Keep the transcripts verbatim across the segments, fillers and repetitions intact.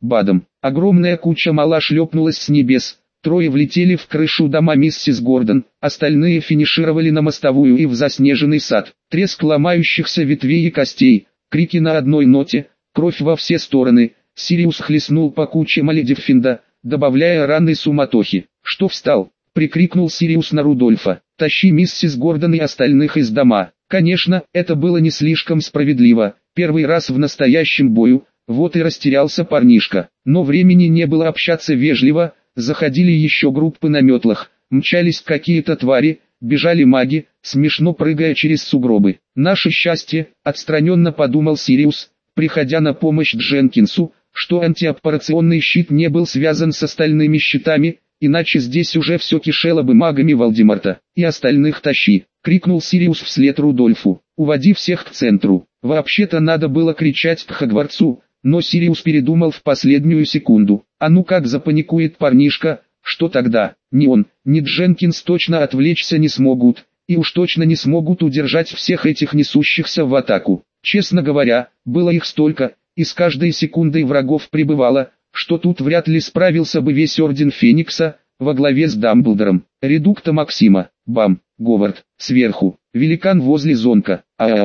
бадом. Огромная куча мала шлепнулась с небес. Трое влетели в крышу дома миссис Гордон, остальные финишировали на мостовую и в заснеженный сад. Треск ломающихся ветвей и костей, крики на одной ноте, кровь во все стороны. Сириус хлестнул по куче Маледивфинда, добавляя раны суматохи. «Что встал?» — прикрикнул Сириус на Рудольфа. «Тащи миссис Гордон и остальных из дома». Конечно, это было не слишком справедливо. Первый раз в настоящем бою, вот и растерялся парнишка. Но времени не было общаться вежливо. Заходили еще группы на метлах, мчались какие-то твари, бежали маги, смешно прыгая через сугробы. «Наше счастье», — отстраненно подумал Сириус, приходя на помощь Дженкинсу, что антиаппарационный щит не был связан с остальными щитами, иначе здесь уже все кишело бы магами Волдеморта. «И остальных тащи», — крикнул Сириус вслед Рудольфу. «Уводи всех к центру». Вообще-то надо было кричать к Хогвартсу, но Сириус передумал в последнюю секунду. А ну как запаникует парнишка, что тогда? Ни он, ни Дженкинс точно отвлечься не смогут, и уж точно не смогут удержать всех этих несущихся в атаку. Честно говоря, было их столько, и с каждой секундой врагов прибывало, что тут вряд ли справился бы весь Орден Феникса, во главе с Дамблдором. Редукта Максима, бам, Говард, сверху, великан возле зонка,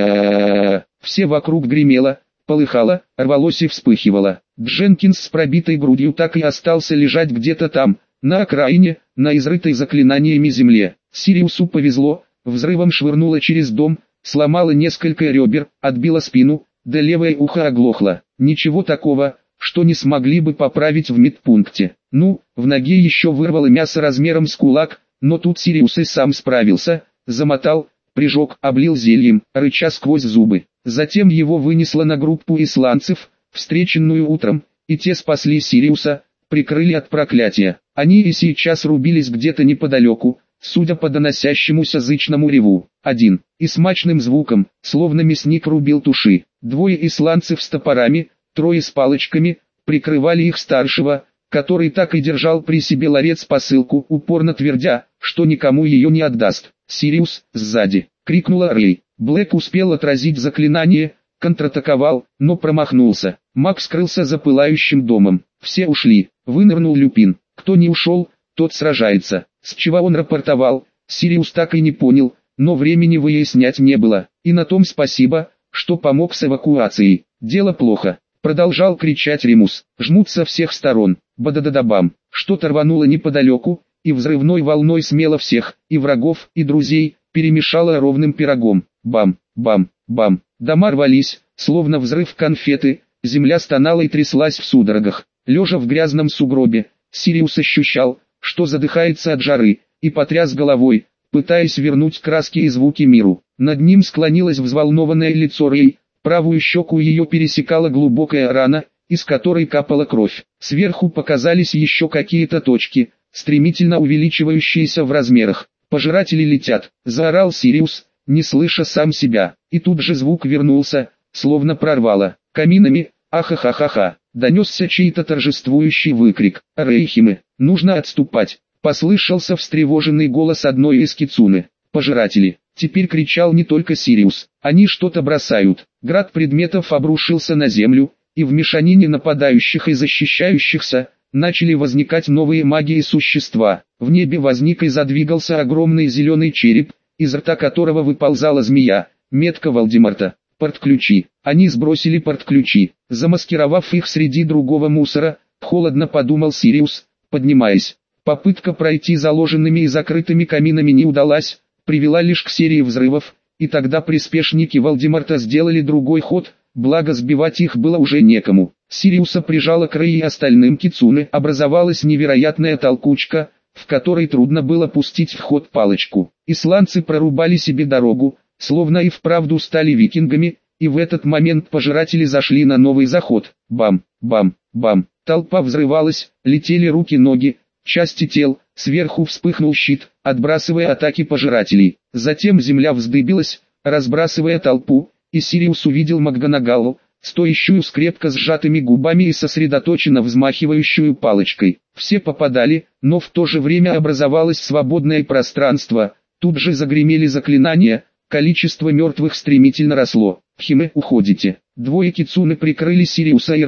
а все вокруг гремело, полыхало, рвалось и вспыхивало. Дженкинс с пробитой грудью так и остался лежать где-то там, на окраине, на изрытой заклинаниями земле. Сириусу повезло, взрывом швырнуло через дом, сломало несколько ребер, отбило спину, да левое ухо оглохло. Ничего такого, что не смогли бы поправить в медпункте. Ну, в ноге еще вырвало мясо размером с кулак, но тут Сириус и сам справился, замотал, прижег, облил зельем, рыча сквозь зубы. Затем его вынесло на группу исландцев, встреченную утром, и те спасли Сириуса, прикрыли от проклятия. Они и сейчас рубились где-то неподалеку, судя по доносящемуся зычному реву. Один, и смачным звуком, словно мясник рубил туши. Двое исландцев с топорами, трое с палочками, прикрывали их старшего, который так и держал при себе ларец-посылку, упорно твердя, что никому ее не отдаст. «Сириус, сзади!» — крикнула Рэй. Блэк успел отразить заклинание, контратаковал, но промахнулся. Маг скрылся за пылающим домом. Все ушли. Вынырнул Люпин. Кто не ушел, тот сражается. С чего он рапортовал, Сириус так и не понял, но времени выяснять не было. И на том спасибо, что помог с эвакуацией. Дело плохо. Продолжал кричать Ремус. Жмут со всех сторон. Бадададабам. Что-то рвануло неподалеку, и взрывной волной смело всех, и врагов, и друзей, перемешало ровным пирогом. Бам, бам, бам. Дома рвались, словно взрыв конфеты, земля стонала и тряслась в судорогах. Лежа в грязном сугробе, Сириус ощущал, что задыхается от жары, и потряс головой, пытаясь вернуть краски и звуки миру. Над ним склонилось взволнованное лицо Рэй, правую щеку ее пересекала глубокая рана, из которой капала кровь. Сверху показались еще какие-то точки, стремительно увеличивающиеся в размерах. «Пожиратели летят!» — заорал Сириус, не слыша сам себя. И тут же звук вернулся, словно прорвало. «Каминами! Ахахахаха!» — донесся чей-то торжествующий выкрик. «Рейхимы! Нужно отступать!» — послышался встревоженный голос одной из кицуны. «Пожиратели!» — теперь кричал не только Сириус. «Они что-то бросают!» Град предметов обрушился на землю, и в мешанине нападающих и защищающихся начали возникать новые маги и существа. В небе возник и задвигался огромный зеленый череп, из рта которого выползала змея, метка Волдеморта. Портключи. Они сбросили портключи, замаскировав их среди другого мусора, холодно подумал Сириус, поднимаясь. Попытка пройти заложенными и закрытыми каминами не удалась, привела лишь к серии взрывов, и тогда приспешники Волдеморта сделали другой ход, благо сбивать их было уже некому. Сириуса прижало к Рэй и остальным кицуне, образовалась невероятная толкучка, в которой трудно было пустить в ход палочку. Исландцы прорубали себе дорогу, словно и вправду стали викингами, и в этот момент пожиратели зашли на новый заход. Бам, бам, бам. Толпа взрывалась, летели руки-ноги, части тел, сверху вспыхнул щит, отбрасывая атаки пожирателей. Затем земля вздыбилась, разбрасывая толпу, и Сириус увидел МакГонагалл, стоящую с крепко сжатыми губами и сосредоточенно взмахивающую палочкой. Все попадали, но в то же время образовалось свободное пространство, тут же загремели заклинания, количество мертвых стремительно росло. «Химе, уходите!» Двое кицуны прикрыли Сириуса и Рэй,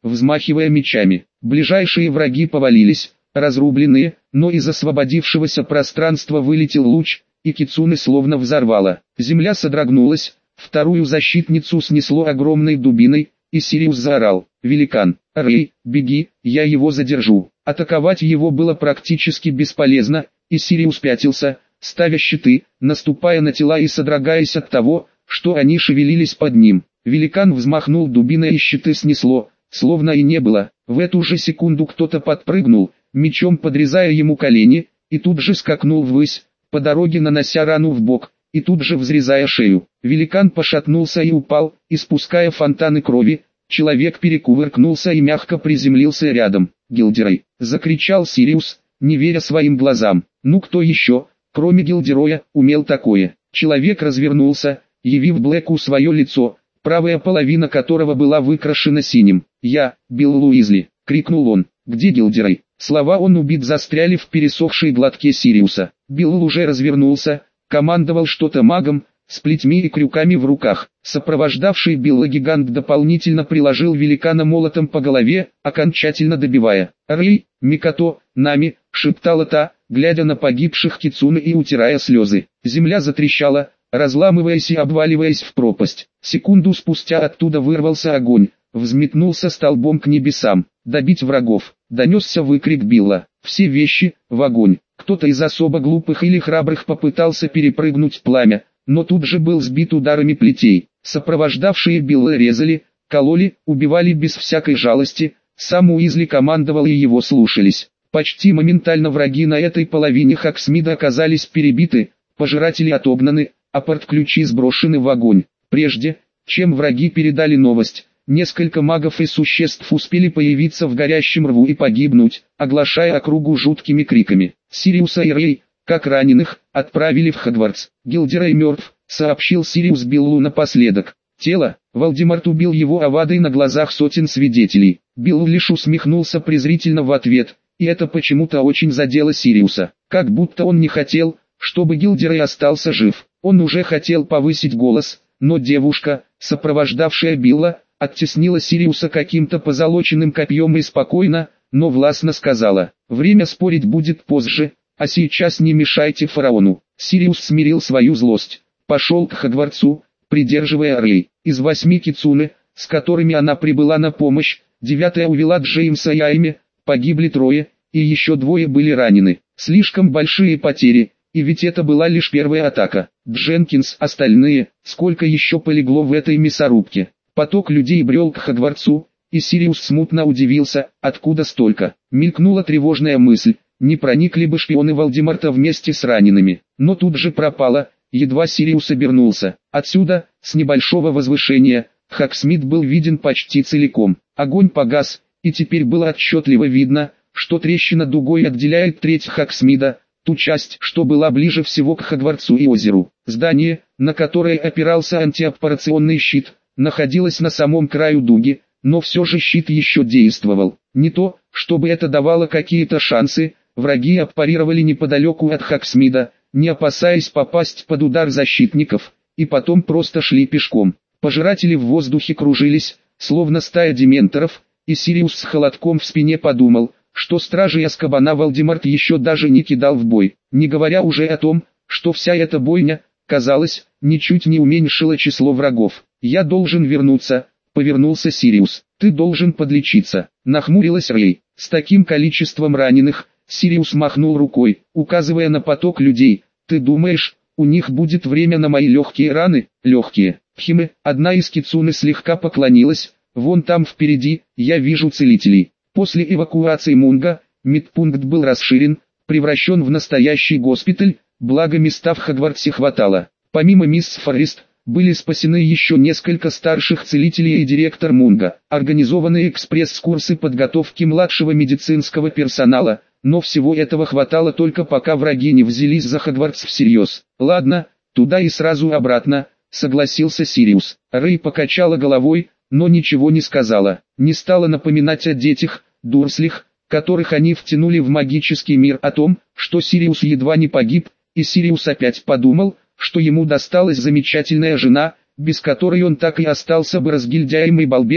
взмахивая мечами. Ближайшие враги повалились, разрубленные, но из освободившегося пространства вылетел луч, и кицуне словно взорвало. Земля содрогнулась, вторую защитницу снесло огромной дубиной, и Сириус заорал: «Великан, Рэй, беги, я его задержу». Атаковать его было практически бесполезно, и Сириус пятился, ставя щиты, наступая на тела и содрогаясь от того, что они шевелились под ним. Великан взмахнул дубиной, и щиты снесло, словно и не было. В эту же секунду кто-то подпрыгнул, мечом подрезая ему колени, и тут же скакнул ввысь, по дороге нанося рану в бок, и тут же взрезая шею. Великан пошатнулся и упал, испуская фонтаны крови. Человек перекувыркнулся и мягко приземлился рядом. «Гилдерой!» — закричал Сириус, не веря своим глазам. «Ну кто еще, кроме Гилдероя, умел такое?» Человек развернулся, явив Блэку свое лицо, правая половина которого была выкрашена синим. «Я, Билл Уизли!» — крикнул он. «Где Гилдерой?» Слова «он убит» застряли в пересохшей глотке Сириуса. Билл уже развернулся, командовал что-то магом, с плетьми и крюками в руках. Сопровождавший Билла гигант дополнительно приложил великана молотом по голове, окончательно добивая. «Рэй, Микото, Нами!» — шептала та, глядя на погибших кицуне и утирая слезы. Земля затрещала, разламываясь и обваливаясь в пропасть. Секунду спустя оттуда вырвался огонь, взметнулся столбом к небесам. «Добить врагов!» — донесся выкрик Билла. Все вещи в огонь. Кто-то из особо глупых или храбрых попытался перепрыгнуть пламя, но тут же был сбит ударами плетей. Сопровождавшие Билла резали, кололи, убивали без всякой жалости. Сам Уизли командовал, и его слушались. Почти моментально враги на этой половине Хоксмида оказались перебиты, пожиратели отогнаны, а портключи сброшены в огонь. Прежде, чем враги передали новость, несколько магов и существ успели появиться в горящем рву и погибнуть, оглашая округу жуткими криками. Сириуса и Рэй, как раненых, отправили в Хогвартс. «Гилдерой мертв», — сообщил Сириус Биллу напоследок. «Тело?» Волдеморт убил его овадой на глазах сотен свидетелей. Билл лишь усмехнулся презрительно в ответ, и это почему-то очень задело Сириуса. Как будто он не хотел, чтобы Гилдерой остался жив. Он уже хотел повысить голос, но девушка, сопровождавшая Билла, оттеснила Сириуса каким-то позолоченным копьем и спокойно, но властно сказала: «Время спорить будет позже, а сейчас не мешайте фараону». Сириус смирил свою злость, пошел к Хогвартсу, придерживая Рэй. Из восьми кицуне, с которыми она прибыла на помощь, девятая увела Джеймса и Айми, погибли трое, и еще двое были ранены. Слишком большие потери, и ведь это была лишь первая атака. Дженкинс, остальные, сколько еще полегло в этой мясорубке. Поток людей брел к Хогвартсу, и Сириус смутно удивился, откуда столько. Мелькнула тревожная мысль, не проникли бы шпионы Волдеморта вместе с ранеными. Но тут же пропала, едва Сириус обернулся. Отсюда, с небольшого возвышения, Хоксмид был виден почти целиком. Огонь погас, и теперь было отчетливо видно, что трещина дугой отделяет треть Хоксмида, ту часть, что была ближе всего к Хогвартсу и озеру. Здание, на которое опирался антиаппарационный щит, находилось на самом краю дуги, но все же щит еще действовал. Не то, чтобы это давало какие-то шансы, враги аппарировали неподалеку от Хоксмида, не опасаясь попасть под удар защитников, и потом просто шли пешком. Пожиратели в воздухе кружились, словно стая дементоров, и Сириус с холодком в спине подумал, что стражей Азкабана Волдеморт еще даже не кидал в бой, не говоря уже о том, что вся эта бойня, казалось, ничуть не уменьшила число врагов. «Я должен вернуться», — повернулся Сириус. «Ты должен подлечиться», — нахмурилась Рэй. С таким количеством раненых, Сириус махнул рукой, указывая на поток людей. «Ты думаешь, у них будет время на мои легкие раны?» «Легкие». Химе, одна из кицуне слегка поклонилась. «Вон там впереди, я вижу целителей». После эвакуации Мунга, медпункт был расширен, превращен в настоящий госпиталь, благо места в Хогвартсе хватало. Помимо мисс Форест, были спасены еще несколько старших целителей и директор Мунга. Организованы экспресс-курсы подготовки младшего медицинского персонала, но всего этого хватало только пока враги не взялись за Хогвартс всерьез. «Ладно, туда и сразу обратно», — согласился Сириус. Рэй покачала головой, но ничего не сказала. Не стала напоминать о детях, Дурслих, которых они втянули в магический мир, о том, что Сириус едва не погиб, и Сириус опять подумал, что ему досталась замечательная жена, без которой он так и остался бы разгильдяем и балбесом,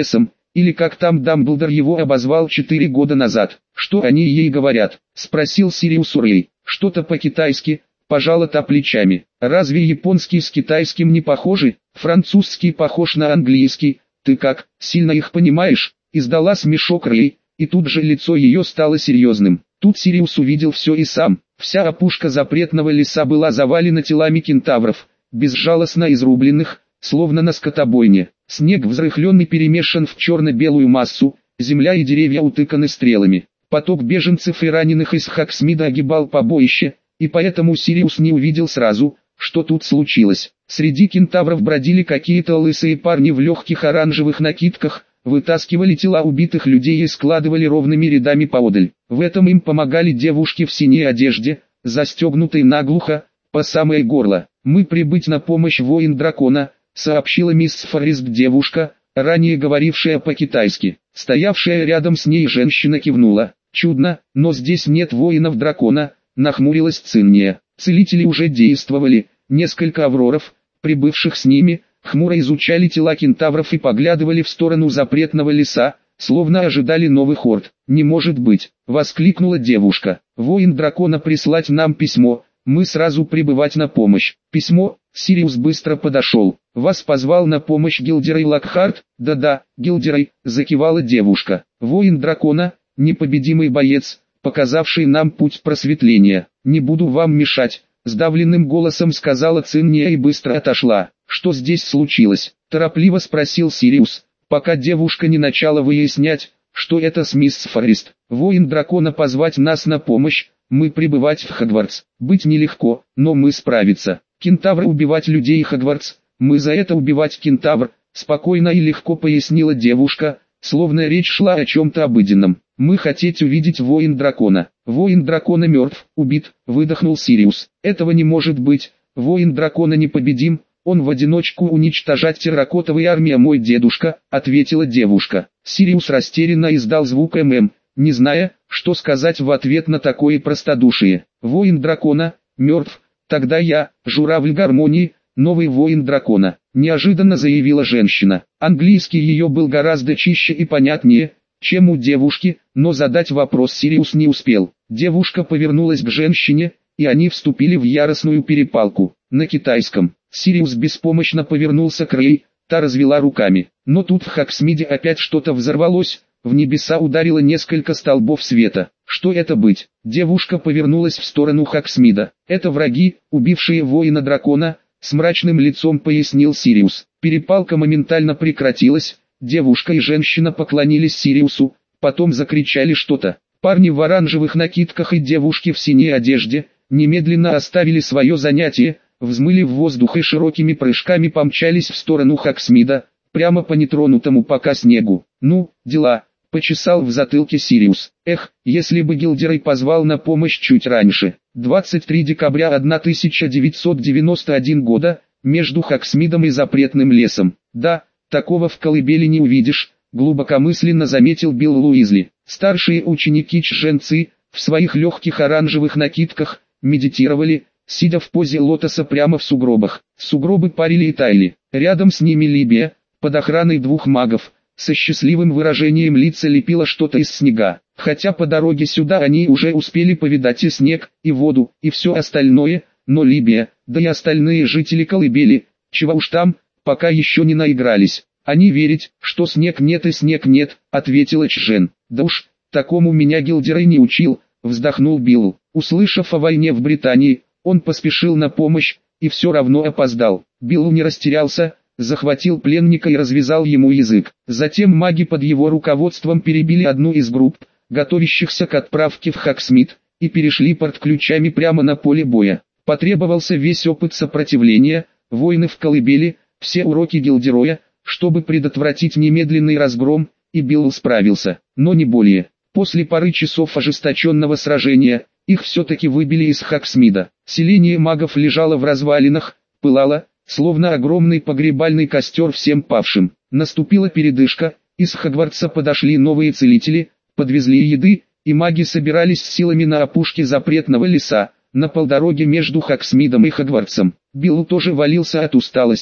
или как там Дамблдор его обозвал четыре года назад. Что они ей говорят? Спросил Сириус у Рэй. Что-то по-китайски, пожала та плечами. Разве японский с китайским не похожи? Французский похож на английский. Ты как, сильно их понимаешь? Издала смешок Рэй, и тут же лицо ее стало серьезным. Тут Сириус увидел все и сам. Вся опушка запретного леса была завалена телами кентавров, безжалостно изрубленных, словно на скотобойне. Снег взрыхленный перемешан в черно-белую массу, земля и деревья утыканы стрелами. Поток беженцев и раненых из Хоксмида огибал побоище, и поэтому Сириус не увидел сразу, что тут случилось. Среди кентавров бродили какие-то лысые парни в легких оранжевых накидках, вытаскивали тела убитых людей и складывали ровными рядами поодаль. В этом им помогали девушки в синей одежде, застегнутой наглухо, по самое горло. «Мы прибыть на помощь воин дракона», — сообщила мисс Форрест девушка, ранее говорившая по-китайски. Стоявшая рядом с ней женщина кивнула. «Чудно, но здесь нет воинов дракона», — нахмурилась Цинния. Целители уже действовали, несколько авроров, прибывших с ними, хмуро изучали тела кентавров и поглядывали в сторону запретного леса, словно ожидали новых орд. «Не может быть!» — воскликнула девушка. «Воин дракона прислать нам письмо, мы сразу прибывать на помощь». «Письмо?» — Сириус быстро подошел. «Вас позвал на помощь Гилдерей Локхарт?» «Да-да, Гилдерей», — закивала девушка. «Воин дракона, непобедимый боец, показавший нам путь просветления. Не буду вам мешать», — сдавленным голосом сказала Цинния и быстро отошла. «Что здесь случилось?» — торопливо спросил Сириус, пока девушка не начала выяснять, что это с мисс Форрест. «Воин дракона позвать нас на помощь, мы прибывать в Хогвартс. Быть нелегко, но мы справиться. Кентавр убивать людей Хогвартс, мы за это убивать кентавр», — спокойно и легко пояснила девушка, словно речь шла о чем-то обыденном. «Мы хотеть увидеть воин дракона». «Воин дракона мертв, убит», — выдохнул Сириус. «Этого не может быть, воин дракона непобедим, он в одиночку уничтожать терракотовые армии, мой дедушка», — ответила девушка. Сириус растерянно издал звук «ММ», не зная, что сказать в ответ на такое простодушие. «Воин дракона, мертв, тогда я, журавль гармонии, новый воин дракона», — неожиданно заявила женщина. Английский ее был гораздо чище и понятнее, чем у девушки, но задать вопрос Сириус не успел. Девушка повернулась к женщине, и они вступили в яростную перепалку. На китайском. Сириус беспомощно повернулся к Рэй, та развела руками. Но тут в Хоксмиде опять что-то взорвалось, в небеса ударило несколько столбов света. Что это быть? Девушка повернулась в сторону Хоксмида. «Это враги, убившие воина дракона», — с мрачным лицом пояснил Сириус. Перепалка моментально прекратилась, девушка и женщина поклонились Сириусу, потом закричали что-то. Парни в оранжевых накидках и девушки в синей одежде немедленно оставили свое занятие, взмыли в воздух и широкими прыжками помчались в сторону Хоксмида, прямо по нетронутому пока снегу. «Ну, дела», — почесал в затылке Сириус. «Эх, если бы Гилдерей позвал на помощь чуть раньше». двадцать третьего декабря тысяча девятьсот девяносто первого года, между Хоксмидом и запретным лесом. «Да, такого в колыбели не увидишь», — глубокомысленно заметил Билл Уизли. Старшие ученики Чжэнци, в своих легких оранжевых накидках, медитировали, сидя в позе лотоса прямо в сугробах. Сугробы парили и таяли. Рядом с ними Либия, под охраной двух магов, со счастливым выражением лица лепила что-то из снега. Хотя по дороге сюда они уже успели повидать и снег, и воду, и все остальное, но Либия, да и остальные жители колыбели, чего уж там, пока еще не наигрались. «Они верить, что снег нет и снег нет», — ответила Чжэн. «Да уж, такому меня Гилдерей не учил», — вздохнул Билл. Услышав о войне в Британии, он поспешил на помощь, и все равно опоздал. Билл не растерялся, захватил пленника и развязал ему язык. Затем маги под его руководством перебили одну из групп, готовящихся к отправке в Хоксмид, и перешли портключами прямо на поле боя. Потребовался весь опыт сопротивления, войны в колыбели, все уроки Гилдероя, чтобы предотвратить немедленный разгром, и Билл справился, но не более. После пары часов ожесточенного сражения, их все-таки выбили из Хоксмида. Селение магов лежало в развалинах, пылало, словно огромный погребальный костер всем павшим. Наступила передышка, из Хогвартса подошли новые целители, подвезли еды, и маги собирались с силами на опушке запретного леса, на полдороге между Хоксмидом и Хогвартсом. Билл тоже валился от усталости,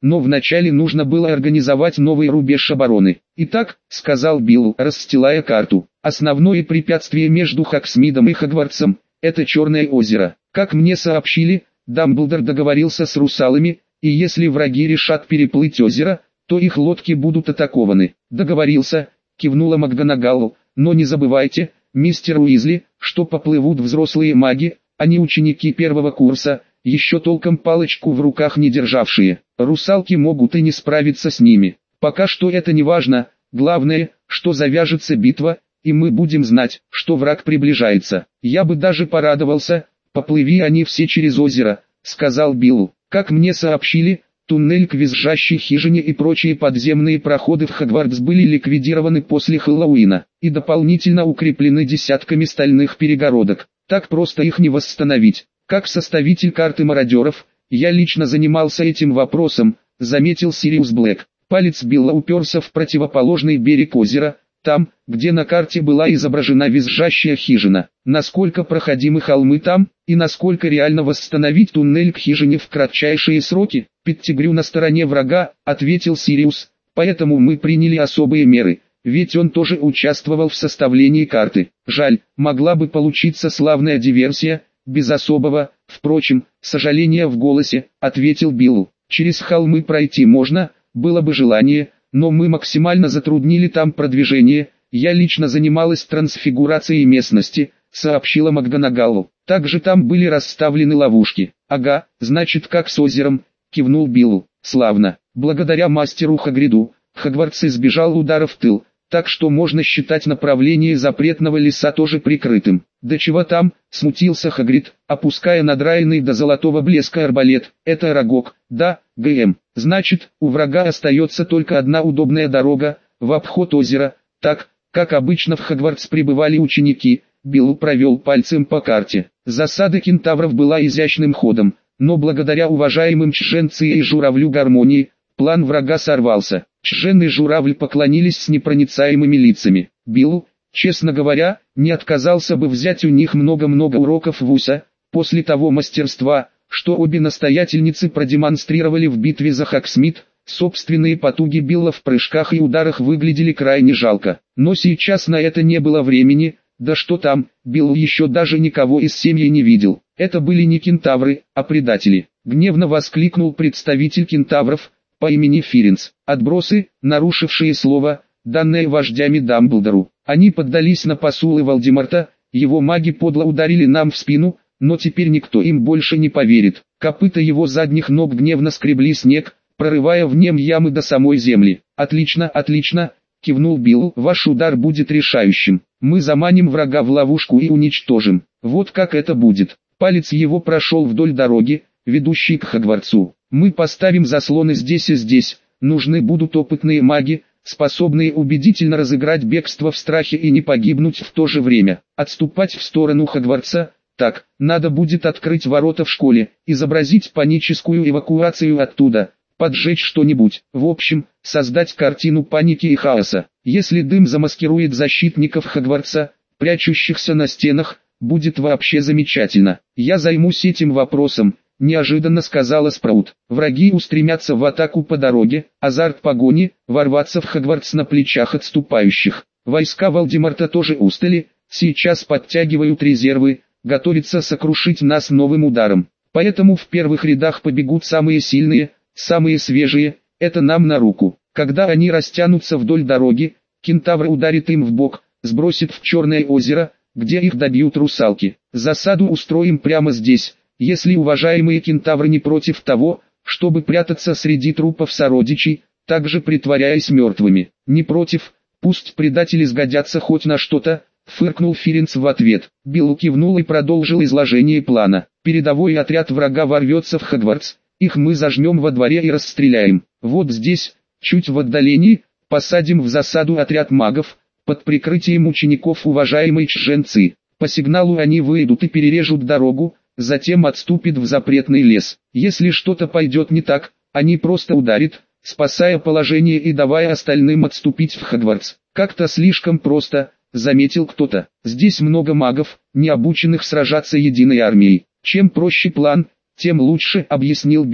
но вначале нужно было организовать новый рубеж обороны. «Итак», — сказал Билл, расстилая карту, — «основное препятствие между Хоксмидом и Хогвартсом — это Черное озеро. Как мне сообщили, Дамблдор договорился с русалами, и если враги решат переплыть озеро, то их лодки будут атакованы». «Договорился», — кивнула МакГонагал, — «но не забывайте, мистер Уизли, что поплывут взрослые маги, а не ученики первого курса, еще толком палочку в руках не державшие. Русалки могут и не справиться с ними. Пока что это не важно, главное, что завяжется битва, и мы будем знать, что враг приближается. Я бы даже порадовался, поплыви они все через озеро», — сказал Билл. «Как мне сообщили, туннель к визжащей хижине и прочие подземные проходы в Хогвартс были ликвидированы после Хэллоуина и дополнительно укреплены десятками стальных перегородок. Так просто их не восстановить. Как составитель карты мародеров, я лично занимался этим вопросом», — заметил Сириус Блэк. Палец Билла уперся в противоположный берег озера, там, где на карте была изображена визжащая хижина. «Насколько проходимы холмы там, и насколько реально восстановить туннель к хижине в кратчайшие сроки?» «Петтигрю на стороне врага», — ответил Сириус, — «поэтому мы приняли особые меры, ведь он тоже участвовал в составлении карты. Жаль, могла бы получиться славная диверсия, без особого, впрочем, сожаления в голосе», — ответил Билл. «Через холмы пройти можно, было бы желание, но мы максимально затруднили там продвижение. Я лично занималась трансфигурацией местности», — сообщила МакГонагал. «Также там были расставлены ловушки». «Ага, значит как с озером», — кивнул Билл. «Славно. Благодаря мастеру Хагриду, Хогвартс избежал удара в тыл, так что можно считать направление запретного леса тоже прикрытым». «Да чего там?» — смутился Хагрид, опуская надраенный до золотого блеска арбалет. «Это Арагог, да, ГМ. Значит, у врага остается только одна удобная дорога, в обход озера, так, как обычно в Хогвартс прибывали ученики». Билл провел пальцем по карте. Засада кентавров была изящным ходом, но благодаря уважаемым Чженци и Журавлю Гармонии, план врага сорвался. Чжен и Журавль поклонились с непроницаемыми лицами. Билл, честно говоря, не отказался бы взять у них много-много уроков вуса, после того мастерства, что обе настоятельницы продемонстрировали в битве за Хоксмид. Собственные потуги Билла в прыжках и ударах выглядели крайне жалко. Но сейчас на это не было времени, да что там, Билл еще даже никого из семьи не видел. Это были не кентавры, а предатели. Гневно воскликнул представитель кентавров по имени Фиренс. Отбросы, нарушившие слово, данное вождями Дамблдору. Они поддались на посулы Волдеморта, его маги подло ударили нам в спину, но теперь никто им больше не поверит. Копыта его задних ног гневно скребли снег, прорывая в нем ямы до самой земли. «Отлично, отлично», — кивнул Билл, — «ваш удар будет решающим. Мы заманим врага в ловушку и уничтожим. Вот как это будет». Палец его прошел вдоль дороги, ведущей к Хогвартсу. «Мы поставим заслоны здесь и здесь. Нужны будут опытные маги, способные убедительно разыграть бегство в страхе и не погибнуть в то же время. Отступать в сторону Хогвартса. Так, надо будет открыть ворота в школе, изобразить паническую эвакуацию оттуда, поджечь что-нибудь. В общем, создать картину паники и хаоса. Если дым замаскирует защитников Хогвартса, прячущихся на стенах, будет вообще замечательно. Я займусь этим вопросом», — неожиданно сказала Спраут. «Враги устремятся в атаку по дороге, азарт погони, ворваться в Хогвартс на плечах отступающих. Войска Волдеморта тоже устали, сейчас подтягивают резервы, готовятся сокрушить нас новым ударом. Поэтому в первых рядах побегут самые сильные, самые свежие, это нам на руку. Когда они растянутся вдоль дороги, кентавр ударит им в бок, сбросит в Черное озеро, где их добьют русалки. Засаду устроим прямо здесь, если уважаемые кентавры не против того, чтобы прятаться среди трупов сородичей, также притворяясь мертвыми. Не против, пусть предатели сгодятся хоть на что-то», — фыркнул Фиренс в ответ. Билл кивнул и продолжил изложение плана. «Передовой отряд врага ворвется в Хогвартс, их мы зажмем во дворе и расстреляем. Вот здесь, чуть в отдалении, посадим в засаду отряд магов, под прикрытием учеников уважаемой Чженци. По сигналу они выйдут и перережут дорогу, затем отступит в запретный лес. Если что-то пойдет не так, они просто ударят, спасая положение и давая остальным отступить в Хогвартс. Как-то слишком просто», — заметил кто-то. «Здесь много магов, не обученных сражаться единой армией. Чем проще план, тем лучше», — объяснил Билл.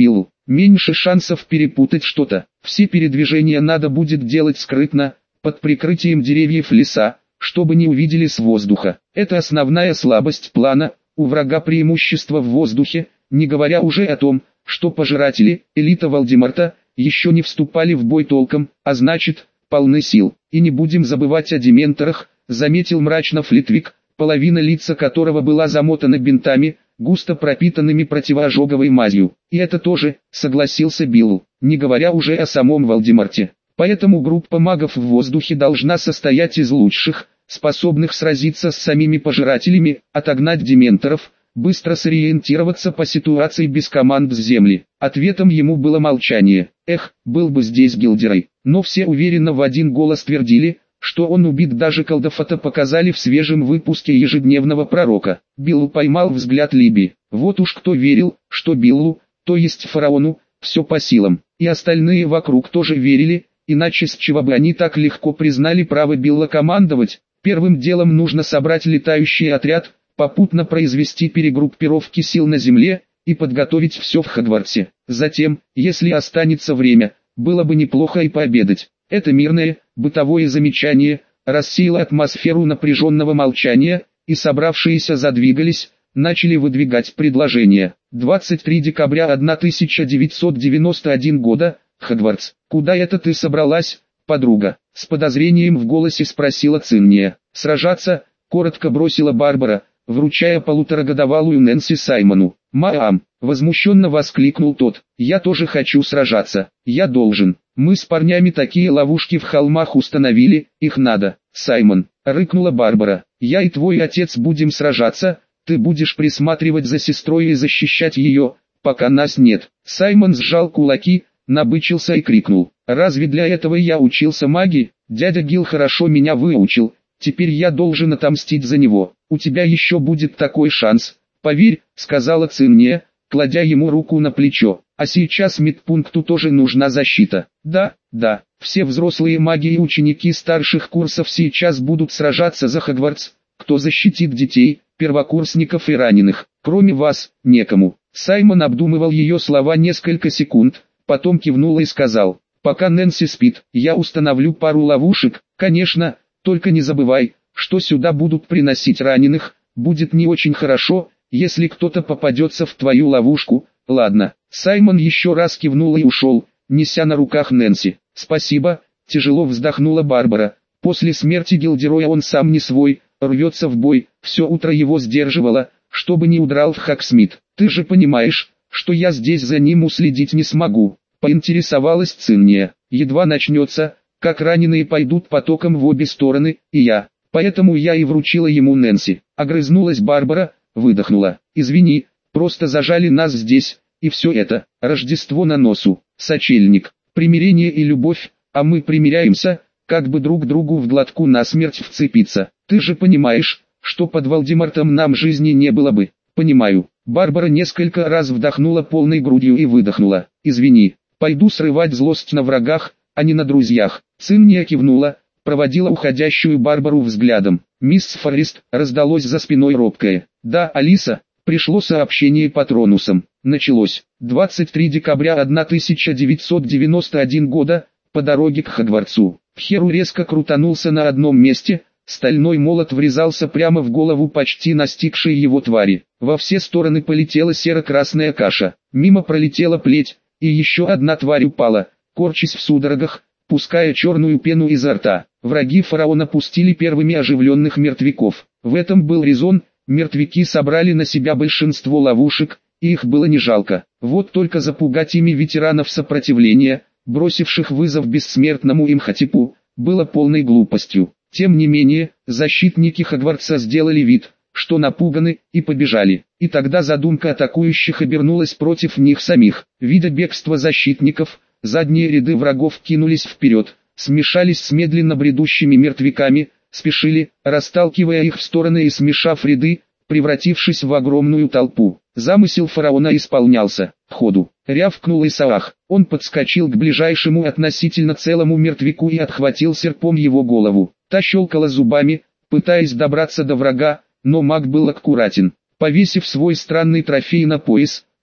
меньше шансов перепутать что-то. Все передвижения надо будет делать скрытно, под прикрытием деревьев леса, чтобы не увидели с воздуха. Это основная слабость плана, у врага преимущество в воздухе, не говоря уже о том, что пожиратели, элита Волдеморта, еще не вступали в бой толком, а значит, полны сил. И не будем забывать о дементорах, заметил мрачно Флитвик, половина лица которого была замотана бинтами, густо пропитанными противоожоговой мазью. И это тоже, согласился Билл, не говоря уже о самом Волдеморте. Поэтому группа магов в воздухе должна состоять из лучших, способных сразиться с самими пожирателями, отогнать дементоров, быстро сориентироваться по ситуации без команд с земли. Ответом ему было молчание. Эх, был бы здесь Гилдерой. Но все уверенно в один голос твердили, что он убит. Даже колдофото показали в свежем выпуске ежедневного пророка. Билл поймал взгляд Либи. Вот уж кто верил, что Биллу, то есть фараону, все по силам. И остальные вокруг тоже верили, иначе с чего бы они так легко признали право Билла командовать. Первым делом нужно собрать летающий отряд, попутно произвести перегруппировки сил на земле и подготовить все в Хогвартсе. Затем, если останется время, было бы неплохо и пообедать. Это мирное, бытовое замечание рассеяло атмосферу напряженного молчания, и собравшиеся задвигались, начали выдвигать предложения. двадцать третьего декабря тысяча девятьсот девяносто первого года, Хогвартс. «Куда это ты собралась, подруга?» С подозрением в голосе спросила Цинния. «Сражаться», — коротко бросила Барбара, вручая полуторагодовалую Нэнси Саймону. «Маам!» — возмущенно воскликнул тот. «Я тоже хочу сражаться. Я должен. Мы с парнями такие ловушки в холмах установили, их надо». «Саймон!» — рыкнула Барбара. «Я и твой отец будем сражаться, ты будешь присматривать за сестрой и защищать ее, пока нас нет». Саймон сжал кулаки, набычился и крикнул. «Разве для этого я учился магии? Дядя Гил хорошо меня выучил, теперь я должен отомстить за него. У тебя еще будет такой шанс, поверь», — сказала Цинния, кладя ему руку на плечо. «А сейчас медпункту тоже нужна защита». «Да, да, все взрослые маги и ученики старших курсов сейчас будут сражаться за Хогвартс. Кто защитит детей, первокурсников и раненых? Кроме вас, некому». Саймон обдумывал ее слова несколько секунд, потом кивнул и сказал: «Пока Нэнси спит, я установлю пару ловушек, конечно, только не забывай, что сюда будут приносить раненых, будет не очень хорошо, если кто-то попадется в твою ловушку». «Ладно». Саймон еще раз кивнул и ушел, неся на руках Нэнси. «Спасибо», — тяжело вздохнула Барбара. «После смерти Гилдероя он сам не свой, рвется в бой, все утро его сдерживало, чтобы не удрал в Хогсмит. Ты же понимаешь, что я здесь за ним уследить не смогу», — поинтересовалась Цинния. «Едва начнется, как раненые пойдут потоком в обе стороны, и я. Поэтому я и вручила ему Нэнси». Огрызнулась Барбара, выдохнула. «Извини, просто зажали нас здесь, и все это. Рождество на носу, сочельник, примирение и любовь, а мы примиряемся, как бы друг другу в глотку насмерть вцепиться. Ты же понимаешь, что под Волдемортом нам жизни не было бы». «Понимаю». Барбара несколько раз вдохнула полной грудью и выдохнула. «Извини, пойду срывать злость на врагах, а не на друзьях». Цинния кивнула, проводила уходящую Барбару взглядом. «Мисс Форрест», раздалось за спиной робкое. «Да, Алиса». Пришло сообщение Патронусом. Началось. двадцать третьего декабря тысяча девятьсот девяносто первого года, по дороге к Хогвартсу. Пхеру резко крутанулся на одном месте, стальной молот врезался прямо в голову почти настигшей его твари. Во все стороны полетела серо-красная каша. Мимо пролетела плеть, и еще одна тварь упала, корчась в судорогах, пуская черную пену изо рта. Враги фараона пустили первыми оживленных мертвяков. В этом был резон. Мертвяки собрали на себя большинство ловушек, и их было не жалко. Вот только запугать ими ветеранов сопротивления, бросивших вызов бессмертному Имхотепу, было полной глупостью. Тем не менее, защитники Хогвартса сделали вид, что напуганы, и побежали. И тогда задумка атакующих обернулась против них самих. Видя бегство защитников, задние ряды врагов кинулись вперед, смешались с медленно бредущими мертвяками, спешили, расталкивая их в стороны и смешав ряды, превратившись в огромную толпу. Замысел фараона исполнялся. Ходу. Рявкнул Исаах. Он подскочил к ближайшему относительно целому мертвяку и отхватил серпом его голову. Та щелкала зубами, пытаясь добраться до врага, но маг был аккуратен. Повесив свой странный трофей на пояс,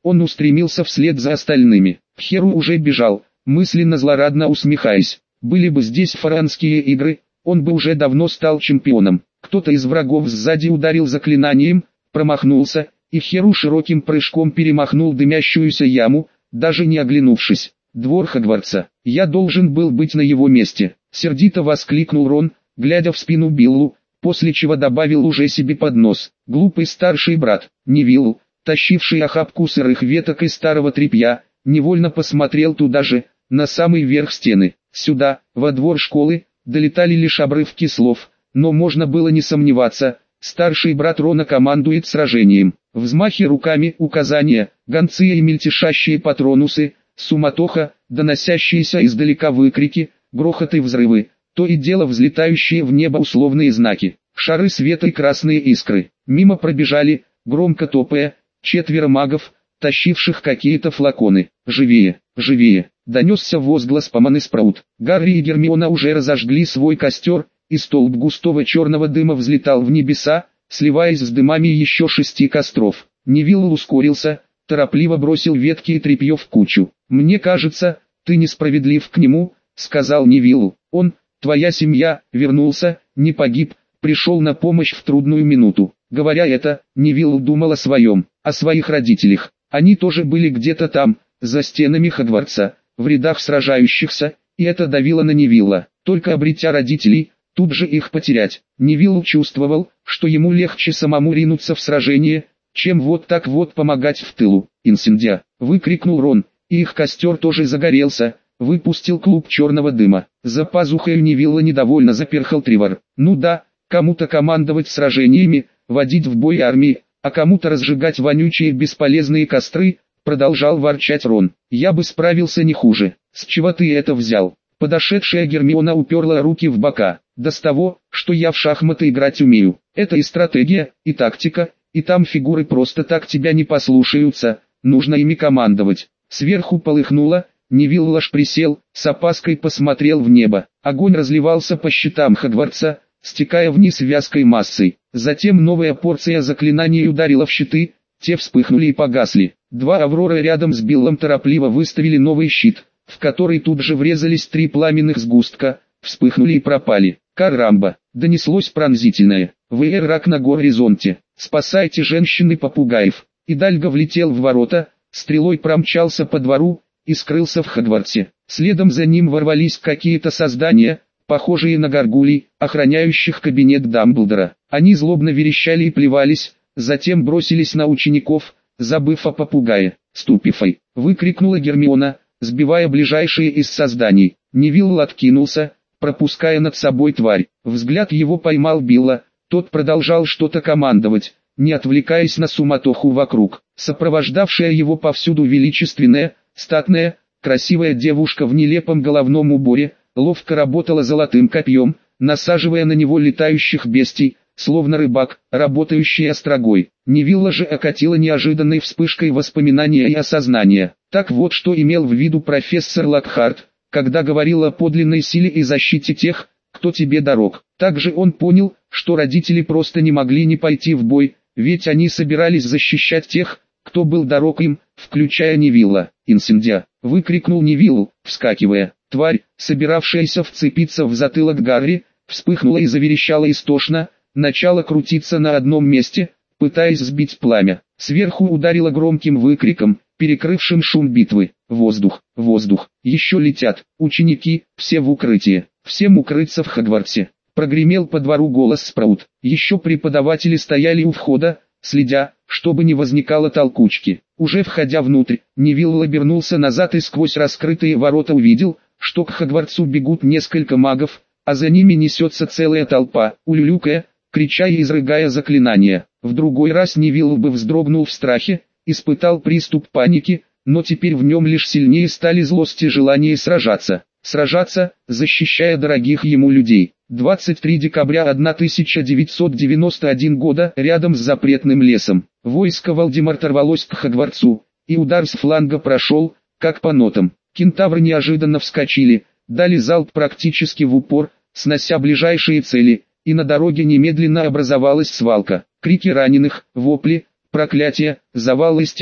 Он устремился вслед за остальными. Херу уже бежал, мысленно злорадно усмехаясь. Были бы здесь фаранские игры, он бы уже давно стал чемпионом. Кто-то из врагов сзади ударил заклинанием, промахнулся, и Херу широким прыжком перемахнул дымящуюся яму, даже не оглянувшись. Двор Хогвартса. Я должен был быть на его месте. Сердито воскликнул Рон, глядя в спину Биллу, после чего добавил уже себе под нос. Глупый старший брат, Невилл, тащивший охапку сырых веток из старого тряпья, невольно посмотрел туда же, на самый верх стены. Сюда, во двор школы, долетали лишь обрывки слов, но можно было не сомневаться, старший брат Рона командует сражением. Взмахи руками, указания, гонцы и мельтешащие патронусы, суматоха, доносящиеся издалека выкрики, грохот и взрывы, то и дело взлетающие в небо условные знаки, шары света и красные искры. Мимо пробежали, громко топая, четверо магов, тащивших какие-то флаконы. «Живее, живее!» — донесся возглас Поманы Спраут. Гарри и Гермиона уже разожгли свой костер, и столб густого черного дыма взлетал в небеса, сливаясь с дымами еще шести костров. Невилл ускорился, торопливо бросил ветки и тряпье в кучу. «Мне кажется, ты несправедлив к нему», — сказал Невиллу. «Он, твоя семья, вернулся, не погиб, пришел на помощь в трудную минуту». Говоря это, Невилл думал о своем, о своих родителях. Они тоже были где-то там, за стенами Хогвартса, в рядах сражающихся, и это давило на Невилла. Только обретя родителей, тут же их потерять. Невилл чувствовал, что ему легче самому ринуться в сражение, чем вот так вот помогать в тылу. «Инсендия!» — выкрикнул Рон, и их костер тоже загорелся, выпустил клуб черного дыма. За пазухой у Невилла недовольно заперхал Тревор. «Ну да, кому-то командовать сражениями, водить в бой армии, а кому-то разжигать вонючие бесполезные костры», — продолжал ворчать Рон. «Я бы справился не хуже. С чего ты это взял?» Подошедшая Гермиона уперла руки в бока. «Да с того, что я в шахматы играть умею. Это и стратегия, и тактика, и там фигуры просто так тебя не послушаются, нужно ими командовать». Сверху полыхнуло, Невилл аж присел, с опаской посмотрел в небо. Огонь разливался по щитам Хогвартса, стекая вниз вязкой массой. Затем новая порция заклинаний ударила в щиты, те вспыхнули и погасли. Два Аврора рядом с Биллом торопливо выставили новый щит, в который тут же врезались три пламенных сгустка, вспыхнули и пропали. «Карамба!» — донеслось пронзительное. «Веер-рак на горизонте! Спасайте женщины-попугаев!» Идальго влетел в ворота, стрелой промчался по двору и скрылся в Хогвартсе. Следом за ним ворвались какие-то создания, похожие на горгулей, охраняющих кабинет Дамблдора. Они злобно верещали и плевались, затем бросились на учеников, забыв о попугае. «Ступифай!» — выкрикнула Гермиона, сбивая ближайшие из созданий. Невилл откинулся, пропуская над собой тварь. Взгляд его поймал Билла, тот продолжал что-то командовать, не отвлекаясь на суматоху вокруг. Сопровождавшая его повсюду величественная, статная, красивая девушка в нелепом головном уборе, ловко работала золотым копьем, насаживая на него летающих бестий, словно рыбак, работающий острогой. Невилла же окатила неожиданной вспышкой воспоминания и осознания. Так вот что имел в виду профессор Локхарт, когда говорил о подлинной силе и защите тех, кто тебе дорог. Также он понял, что родители просто не могли не пойти в бой, ведь они собирались защищать тех, кто был дорог им, включая Невилла. «Инсендия!» — выкрикнул Невилл, вскакивая. Тварь, собиравшаяся вцепиться в затылок Гарри, вспыхнула и заверещала истошно, начала крутиться на одном месте, пытаясь сбить пламя. Сверху ударило громким выкриком, перекрывшим шум битвы. «Воздух! Воздух! Еще летят! Ученики, все в укрытие! Всем укрыться в Хогвартсе!» Прогремел по двору голос Спраут. Еще преподаватели стояли у входа, следя, чтобы не возникало толкучки. Уже входя внутрь, Невилл обернулся назад и сквозь раскрытые ворота увидел, что к Хогвартсу бегут несколько магов, а за ними несется целая толпа, улюлюкая, крича и изрыгая заклинания. В другой раз Невилл бы вздрогнул в страхе, испытал приступ паники, но теперь в нем лишь сильнее стали злость и желание сражаться. Сражаться, защищая дорогих ему людей. двадцать третьего декабря тысяча девятьсот девяносто первого года рядом с запретным лесом. Войско Волдеморта рвалось к Хогвартсу, и удар с фланга прошел, как по нотам. Кентавры неожиданно вскочили, дали залп практически в упор, снося ближайшие цели, и на дороге немедленно образовалась свалка. Крики раненых, вопли, проклятия, завалы из тел,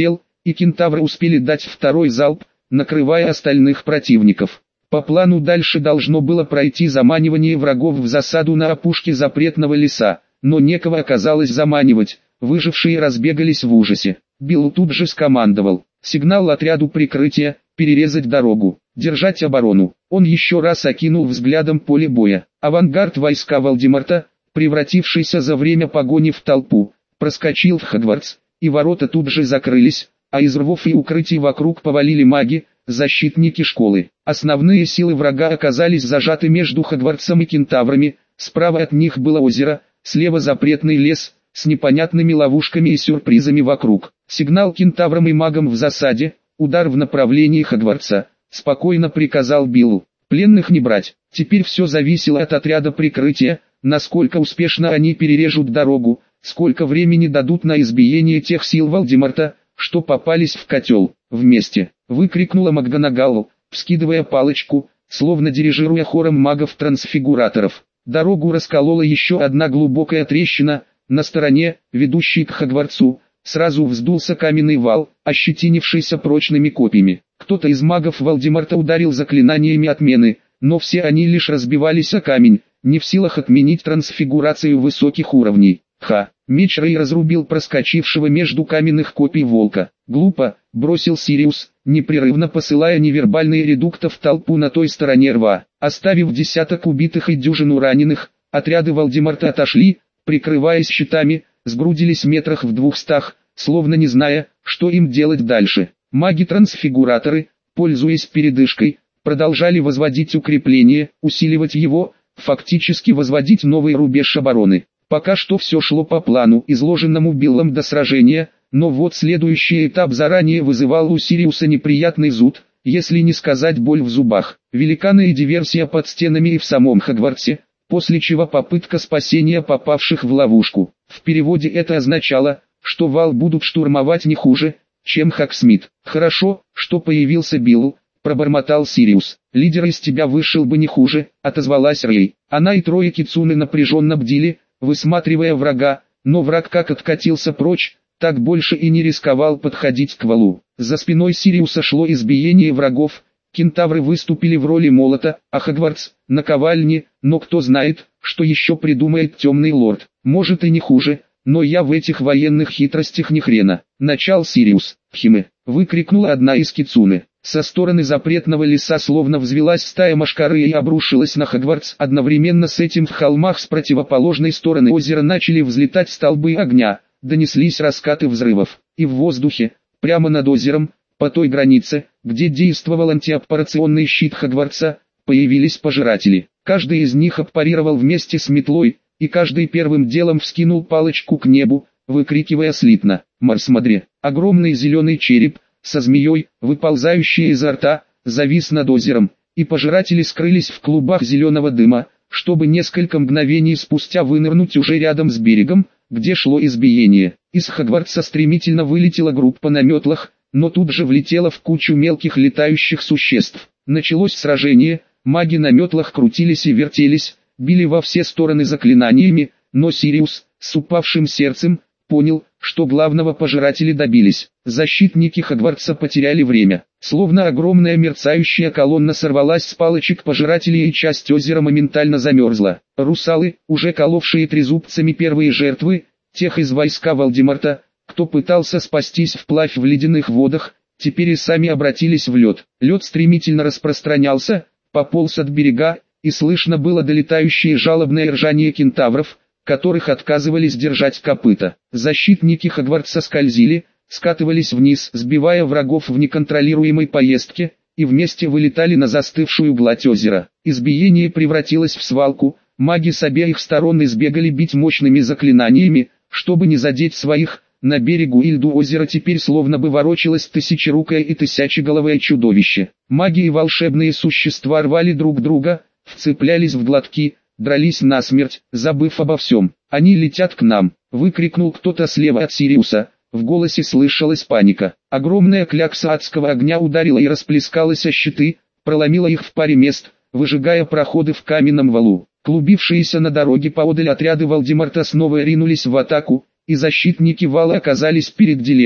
и кентавры успели дать второй залп, накрывая остальных противников. По плану дальше должно было пройти заманивание врагов в засаду на опушке запретного леса, но некого оказалось заманивать, выжившие разбегались в ужасе. Билл тут же скомандовал: сигнал отряду прикрытия, перерезать дорогу, держать оборону. Он еще раз окинул взглядом поле боя. Авангард войска Волдеморта, превратившийся за время погони в толпу, проскочил в Хогвартс, и ворота тут же закрылись, а из рвов и укрытий вокруг повалили маги, защитники школы. Основные силы врага оказались зажаты между Хогвартсом и кентаврами, справа от них было озеро, слева запретный лес, с непонятными ловушками и сюрпризами вокруг. Сигнал кентаврам и магам в засаде, удар в направлении Хогвартса, спокойно приказал Биллу. Пленных не брать. Теперь все зависело от отряда прикрытия, насколько успешно они перережут дорогу, сколько времени дадут на избиение тех сил Волдеморта, что попались в котел. Вместе, выкрикнула МакГонагалл, вскидывая палочку, словно дирижируя хором магов-трансфигураторов. Дорогу расколола еще одна глубокая трещина, на стороне, ведущей к Хогвартсу, сразу вздулся каменный вал, ощетинившийся прочными копьями. Кто-то из магов Волдеморта ударил заклинаниями отмены, но все они лишь разбивались о камень, не в силах отменить трансфигурацию высоких уровней. Ха! Меч Рэй разрубил проскочившего между каменных копий волка. Глупо, бросил Сириус, непрерывно посылая невербальные редукты в толпу на той стороне рва. Оставив десяток убитых и дюжину раненых, отряды Волдеморта отошли, прикрываясь щитами, сгрудились метрах в двухстах, словно не зная, что им делать дальше. Маги-трансфигураторы, пользуясь передышкой, продолжали возводить укрепление, усиливать его, фактически возводить новый рубеж обороны. Пока что все шло по плану, изложенному Биллом до сражения, но вот следующий этап заранее вызывал у Сириуса неприятный зуд, если не сказать боль в зубах. Великаны и диверсия под стенами и в самом Хогвартсе, после чего попытка спасения попавших в ловушку. В переводе это означало, что вал будут штурмовать не хуже, чем Хогсмит. «Хорошо, что появился Билл», — пробормотал Сириус. «Лидер из тебя вышел бы не хуже», — отозвалась Рэй. Она и трое кицуны напряженно бдили, высматривая врага, но враг как откатился прочь, так больше и не рисковал подходить к валу. За спиной Сириуса шло избиение врагов, кентавры выступили в роли молота, а Хогвартс — наковальни, но кто знает, что еще придумает темный лорд. Может и не хуже, но я в этих военных хитростях ни хрена. Начал Сириус. «Химе!» — выкрикнула одна из кицуны. Со стороны запретного леса словно взвелась стая мошкары и обрушилась на Хогвартс. Одновременно с этим в холмах с противоположной стороны озера начали взлетать столбы огня, донеслись раскаты взрывов. И в воздухе, прямо над озером, по той границе, где действовал антиаппарационный щит Хогвартса, появились пожиратели. Каждый из них аппарировал вместе с метлой, и каждый первым делом вскинул палочку к небу, выкрикивая слитно: «Марсмадре!». Огромный зеленый череп, со змеей, выползающей изо рта, завис над озером, и пожиратели скрылись в клубах зеленого дыма, чтобы несколько мгновений спустя вынырнуть уже рядом с берегом, где шло избиение. Из Хогвартса стремительно вылетела группа на метлах, но тут же влетела в кучу мелких летающих существ. Началось сражение, маги на метлах крутились и вертелись, били во все стороны заклинаниями, но Сириус, с упавшим сердцем, понял, что главного пожиратели добились. Защитники Хогвартса потеряли время. Словно огромная мерцающая колонна сорвалась с палочек пожирателей, и часть озера моментально замерзла. Русалы, уже коловшие трезубцами первые жертвы, тех из войска Волдеморта, кто пытался спастись вплавь в ледяных водах, теперь и сами обратились в лед. Лед стремительно распространялся, пополз от берега, и слышно было долетающее жалобное ржание кентавров, которых отказывались держать копыта. Защитники Хогвартса скользили, скатывались вниз, сбивая врагов в неконтролируемой поездке, и вместе вылетали на застывшую гладь озера. Избиение превратилось в свалку, маги с обеих сторон избегали бить мощными заклинаниями, чтобы не задеть своих. На берегу и льду озера теперь словно бы ворочалось тысячерукое и тысячеголовое чудовище. Маги и волшебные существа рвали друг друга, вцеплялись в глотки, дрались насмерть, забыв обо всем. «Они летят к нам!» — выкрикнул кто-то слева от Сириуса. В голосе слышалась паника. Огромная клякса адского огня ударила и расплескалась о щиты, проломила их в паре мест, выжигая проходы в каменном валу. Клубившиеся на дороге поодаль отряды Волдеморта снова ринулись в атаку, и защитники вала оказались перед дилеммой.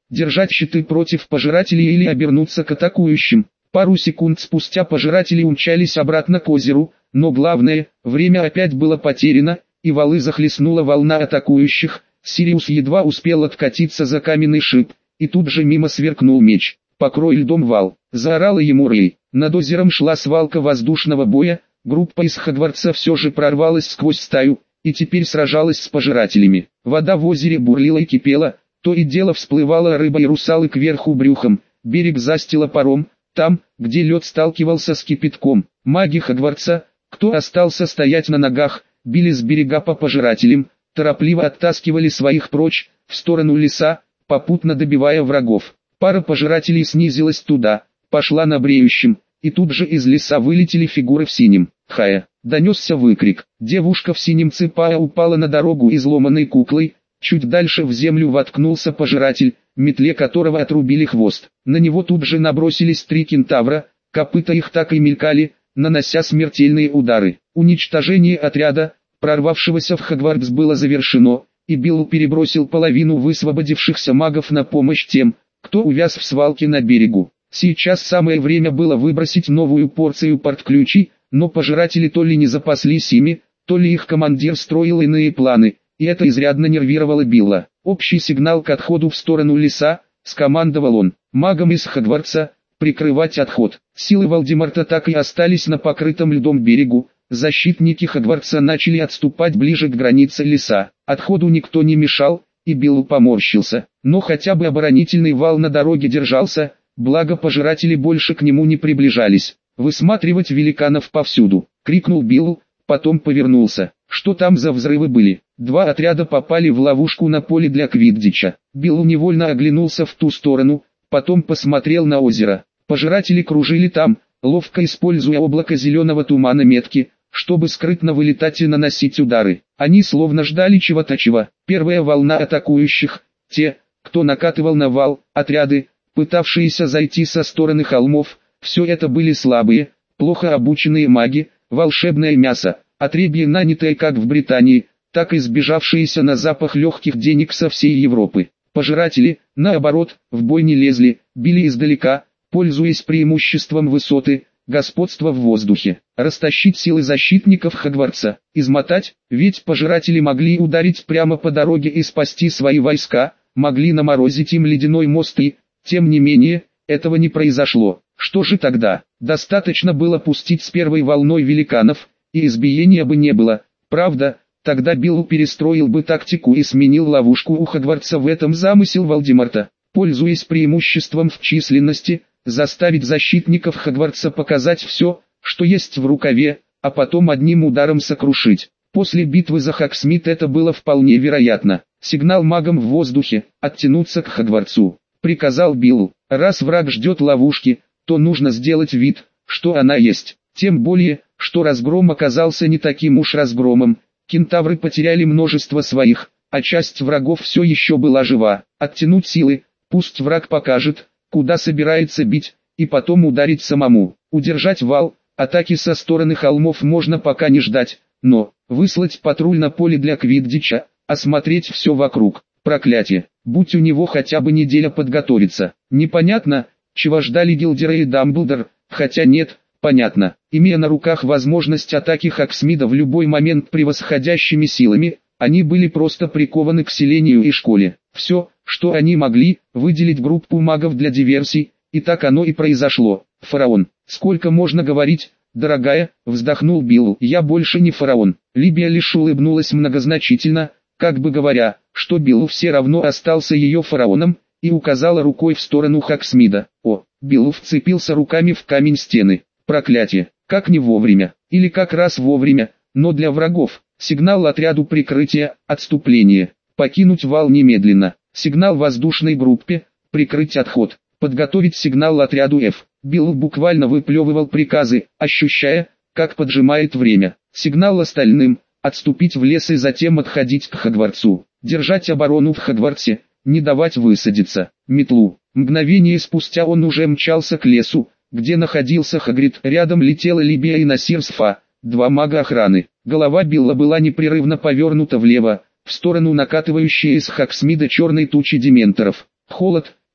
держать щиты против пожирателей или обернуться к атакующим. Пару секунд спустя пожиратели умчались обратно к озеру, но главное, время опять было потеряно, и валы захлестнула волна атакующих. Сириус едва успел откатиться за каменный шип, и тут же мимо сверкнул меч. «Покрой льдом вал!» — заорала ему Рэй. Над озером шла свалка воздушного боя, группа из Хогвартса все же прорвалась сквозь стаю, и теперь сражалась с пожирателями. Вода в озере бурлила и кипела, то и дело всплывала рыба и русалы кверху брюхом, берег застило паром, там, где лед сталкивался с кипятком. Маги Хогвартса, кто остался стоять на ногах, били с берега по пожирателям, торопливо оттаскивали своих прочь, в сторону леса, попутно добивая врагов. Пара пожирателей снизилась туда, пошла на бреющем, и тут же из леса вылетели фигуры в синем. «Хая!» — донесся выкрик. Девушка в синем цепая упала на дорогу изломанной куклой, чуть дальше в землю воткнулся пожиратель, метле которого отрубили хвост. На него тут же набросились три кентавра, копыта их так и мелькали, нанося смертельные удары. Уничтожение отряда, прорвавшегося в Хогвартс, было завершено, и Билл перебросил половину высвободившихся магов на помощь тем, кто увяз в свалке на берегу. Сейчас самое время было выбросить новую порцию портключей, но пожиратели то ли не запаслись ими, то ли их командир строил иные планы, и это изрядно нервировало Билла. «Общий сигнал к отходу в сторону леса», — скомандовал он, магам из Хогвартса, прикрывать отход. Силы Волдеморта так и остались на покрытом льдом берегу, защитники Хогвартса начали отступать ближе к границе леса. Отходу никто не мешал, и Билл поморщился, но хотя бы оборонительный вал на дороге держался, благо пожиратели больше к нему не приближались. «Высматривать великанов повсюду!» — крикнул Билл, потом повернулся. Что там за взрывы были? Два отряда попали в ловушку на поле для квиддича. Билл невольно оглянулся в ту сторону, потом посмотрел на озеро. Пожиратели кружили там, ловко используя облако зеленого тумана метки, чтобы скрытно вылетать и наносить удары. Они словно ждали чего-то чего. Первая волна атакующих, те, кто накатывал на вал, отряды, пытавшиеся зайти со стороны холмов, все это были слабые, плохо обученные маги, волшебное мясо, отребье нанятое как в Британии, так и сбежавшиеся на запах легких денег со всей Европы. Пожиратели, наоборот, в бой не лезли, били издалека, пользуясь преимуществом высоты, господства в воздухе. Растащить силы защитников Хогвартса, измотать, ведь пожиратели могли ударить прямо по дороге и спасти свои войска, могли наморозить им ледяной мост и, тем не менее, этого не произошло. Что же тогда? Достаточно было пустить с первой волной великанов, и избиения бы не было. Правда, тогда Билл перестроил бы тактику и сменил ловушку у Хогвартса. В этом замысел Волдеморта, пользуясь преимуществом в численности, заставить защитников Хогвартса показать все, что есть в рукаве, а потом одним ударом сокрушить. После битвы за Хогсмит это было вполне вероятно. Сигнал магам в воздухе, оттянуться к Хогвартсу, приказал Билл. Раз враг ждет ловушки, то нужно сделать вид, что она есть. Тем более, что разгром оказался не таким уж разгромом. Кентавры потеряли множество своих, а часть врагов все еще была жива. Оттянуть силы, пусть враг покажет, куда собирается бить, и потом ударить самому. Удержать вал, атаки со стороны холмов можно пока не ждать, но выслать патруль на поле для квиддича, осмотреть все вокруг. Проклятие, будь у него хотя бы неделя подготовиться. Непонятно, чего ждали Гилдера и Дамблдор, хотя нет, понятно. Имея на руках возможность атаки Хогсмида в любой момент превосходящими силами, они были просто прикованы к селению и школе. Все, что они могли, выделить группу магов для диверсий, и так оно и произошло. Фараон, сколько можно говорить, дорогая, вздохнул Билл. Я больше не фараон. Либия лишь улыбнулась многозначительно, как бы говоря, что Билл все равно остался ее фараоном, и указала рукой в сторону Хогсмида. О, Билл вцепился руками в камень стены. Проклятие, как не вовремя, или как раз вовремя, но для врагов. Сигнал отряду прикрытия, отступление, покинуть вал немедленно. Сигнал воздушной группе, прикрыть отход, подготовить сигнал отряду F. Билл буквально выплевывал приказы, ощущая, как поджимает время. Сигнал остальным, отступить в лес и затем отходить к Хогвартсу. Держать оборону в Хогвартсе, не давать высадиться. Метлу. Мгновение спустя он уже мчался к лесу, где находился Хагрид. Рядом летела Либия и Насир Сфа, два мага охраны. Голова Билла была непрерывно повернута влево, в сторону накатывающей из Хогсмида черной тучи дементоров. Холод,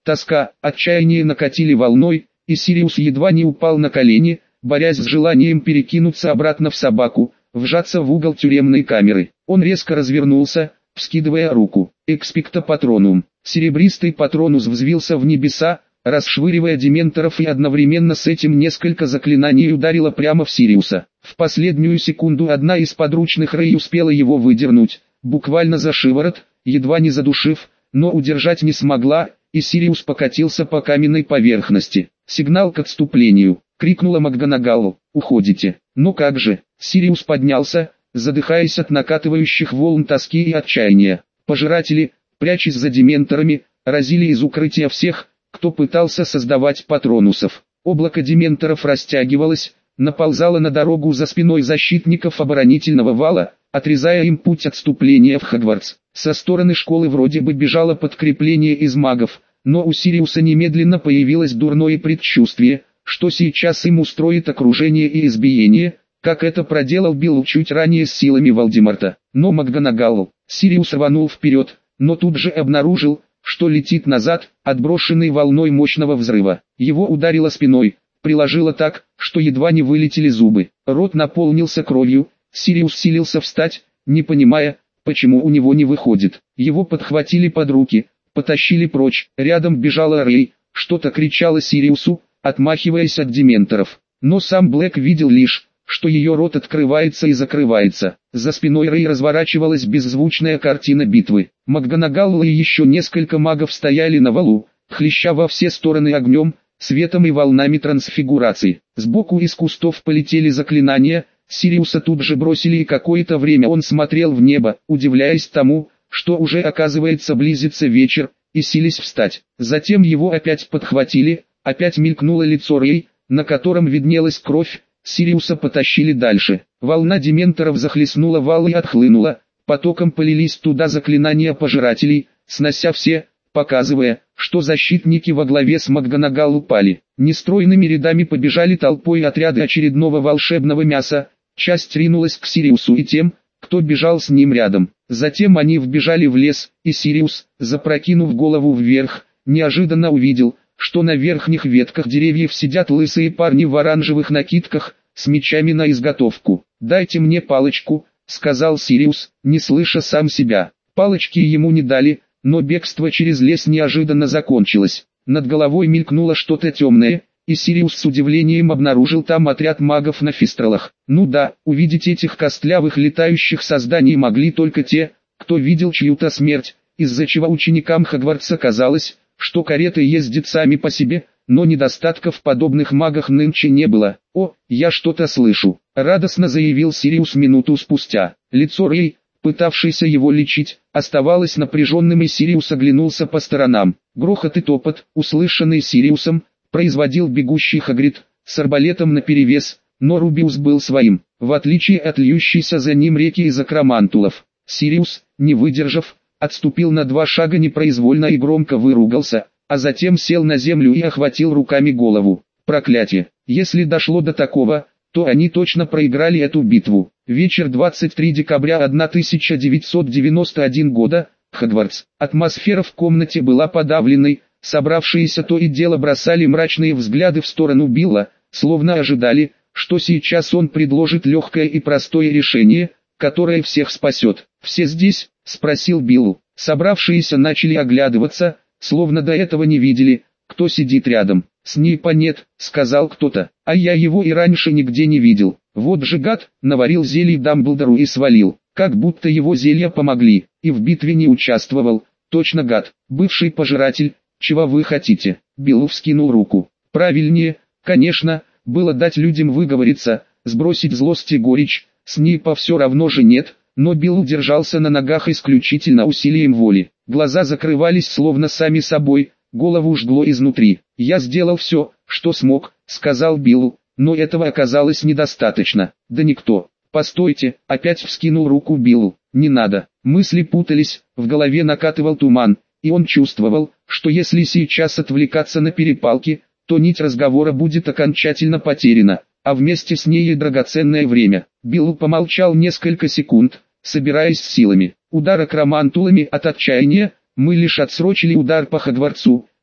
тоска, отчаяние накатили волной, и Сириус едва не упал на колени, борясь с желанием перекинуться обратно в собаку, вжаться в угол тюремной камеры. Он резко развернулся, вскидывая руку. «Экспекто патронум». Серебристый патронус взвился в небеса, расшвыривая дементоров, и одновременно с этим несколько заклинаний ударило прямо в Сириуса. В последнюю секунду одна из подручных Рэй успела его выдернуть, буквально за шиворот, едва не задушив, но удержать не смогла, и Сириус покатился по каменной поверхности. «Сигнал к отступлению!» — крикнула МакГонагалл. «Уходите!» «Ну как же!» Сириус поднялся, задыхаясь от накатывающих волн тоски и отчаяния. Пожиратели, прячась за дементорами, разили из укрытия всех, кто пытался создавать патронусов. Облако дементоров растягивалось, наползало на дорогу за спиной защитников оборонительного вала, отрезая им путь отступления в Хогвартс. Со стороны школы вроде бы бежало подкрепление из магов, но у Сириуса немедленно появилось дурное предчувствие, что сейчас им устроит окружение и избиение, как это проделал Билл чуть ранее с силами Волдеморта. Но МакГонагалл. Сириус рванул вперед, но тут же обнаружил, что летит назад, отброшенный волной мощного взрыва. Его ударило спиной, приложило так, что едва не вылетели зубы. Рот наполнился кровью, Сириус силился встать, не понимая, почему у него не выходит. Его подхватили под руки, потащили прочь. Рядом бежала Рэй, что-то кричала Сириусу, отмахиваясь от дементоров. Но сам Блэк видел лишь, что ее рот открывается и закрывается. За спиной Рэй разворачивалась беззвучная картина битвы. МакГонагалл и еще несколько магов стояли на валу, хлеща во все стороны огнем, светом и волнами трансфигурации. Сбоку из кустов полетели заклинания, Сириуса тут же бросили, и какое-то время он смотрел в небо, удивляясь тому, что уже оказывается близится вечер, и сились встать. Затем его опять подхватили, опять мелькнуло лицо Рэй, на котором виднелась кровь. Сириуса потащили дальше. Волна дементоров захлестнула вал и отхлынула, потоком полились туда заклинания пожирателей, снося все, показывая, что защитники во главе с МакГонагалл упали. Нестройными рядами побежали толпой отряды очередного волшебного мяса, часть ринулась к Сириусу и тем, кто бежал с ним рядом. Затем они вбежали в лес, и Сириус, запрокинув голову вверх, неожиданно увидел, что на верхних ветках деревьев сидят лысые парни в оранжевых накидках, с мечами на изготовку. «Дайте мне палочку», — сказал Сириус, не слыша сам себя. Палочки ему не дали, но бегство через лес неожиданно закончилось. Над головой мелькнуло что-то темное, и Сириус с удивлением обнаружил там отряд магов на фистралах. Ну да, увидеть этих костлявых летающих созданий могли только те, кто видел чью-то смерть, из-за чего ученикам Хогвартса казалось, что кареты ездят сами по себе, но недостатков в подобных магах нынче не было. «О, я что-то слышу», — радостно заявил Сириус минуту спустя. Лицо Рэй, пытавшейся его лечить, оставалось напряженным, и Сириус оглянулся по сторонам. Грохот и топот, услышанный Сириусом, производил бегущий Хагрид, с арбалетом наперевес, но Рубиус был своим, в отличие от льющейся за ним реки из акромантулов. Сириус, не выдержав, отступил на два шага непроизвольно и громко выругался, а затем сел на землю и охватил руками голову. Проклятие! Если дошло до такого, то они точно проиграли эту битву. Вечер двадцать третьего декабря тысяча девятьсот девяносто первого года, Хогвартс. Атмосфера в комнате была подавленной, собравшиеся то и дело бросали мрачные взгляды в сторону Билла, словно ожидали, что сейчас он предложит легкое и простое решение, которое всех спасет. «Все здесь?» — спросил Билл. Собравшиеся начали оглядываться, словно до этого не видели, кто сидит рядом. «Снейпа нет», — сказал кто-то, — «а я его и раньше нигде не видел. Вот же гад, наварил зелий Дамблдору и свалил, как будто его зелья помогли, и в битве не участвовал, точно гад, бывший пожиратель, чего вы хотите?» Билл вскинул руку. «Правильнее, конечно, было дать людям выговориться, сбросить злость и горечь, Снейпа все равно же нет». Но Билл удержался на ногах исключительно усилием воли. Глаза закрывались словно сами собой, голову жгло изнутри. «Я сделал все, что смог», — сказал Билл, — «но этого оказалось недостаточно». «Да никто». «Постойте», — опять вскинул руку Билл. «Не надо». Мысли путались, в голове накатывал туман, и он чувствовал, что если сейчас отвлекаться на перепалки, то нить разговора будет окончательно потеряна, а вместе с ней и драгоценное время. Билл помолчал несколько секунд, собираясь с силами. «Удар акромантулами от отчаяния, мы лишь отсрочили удар по Хогвартсу,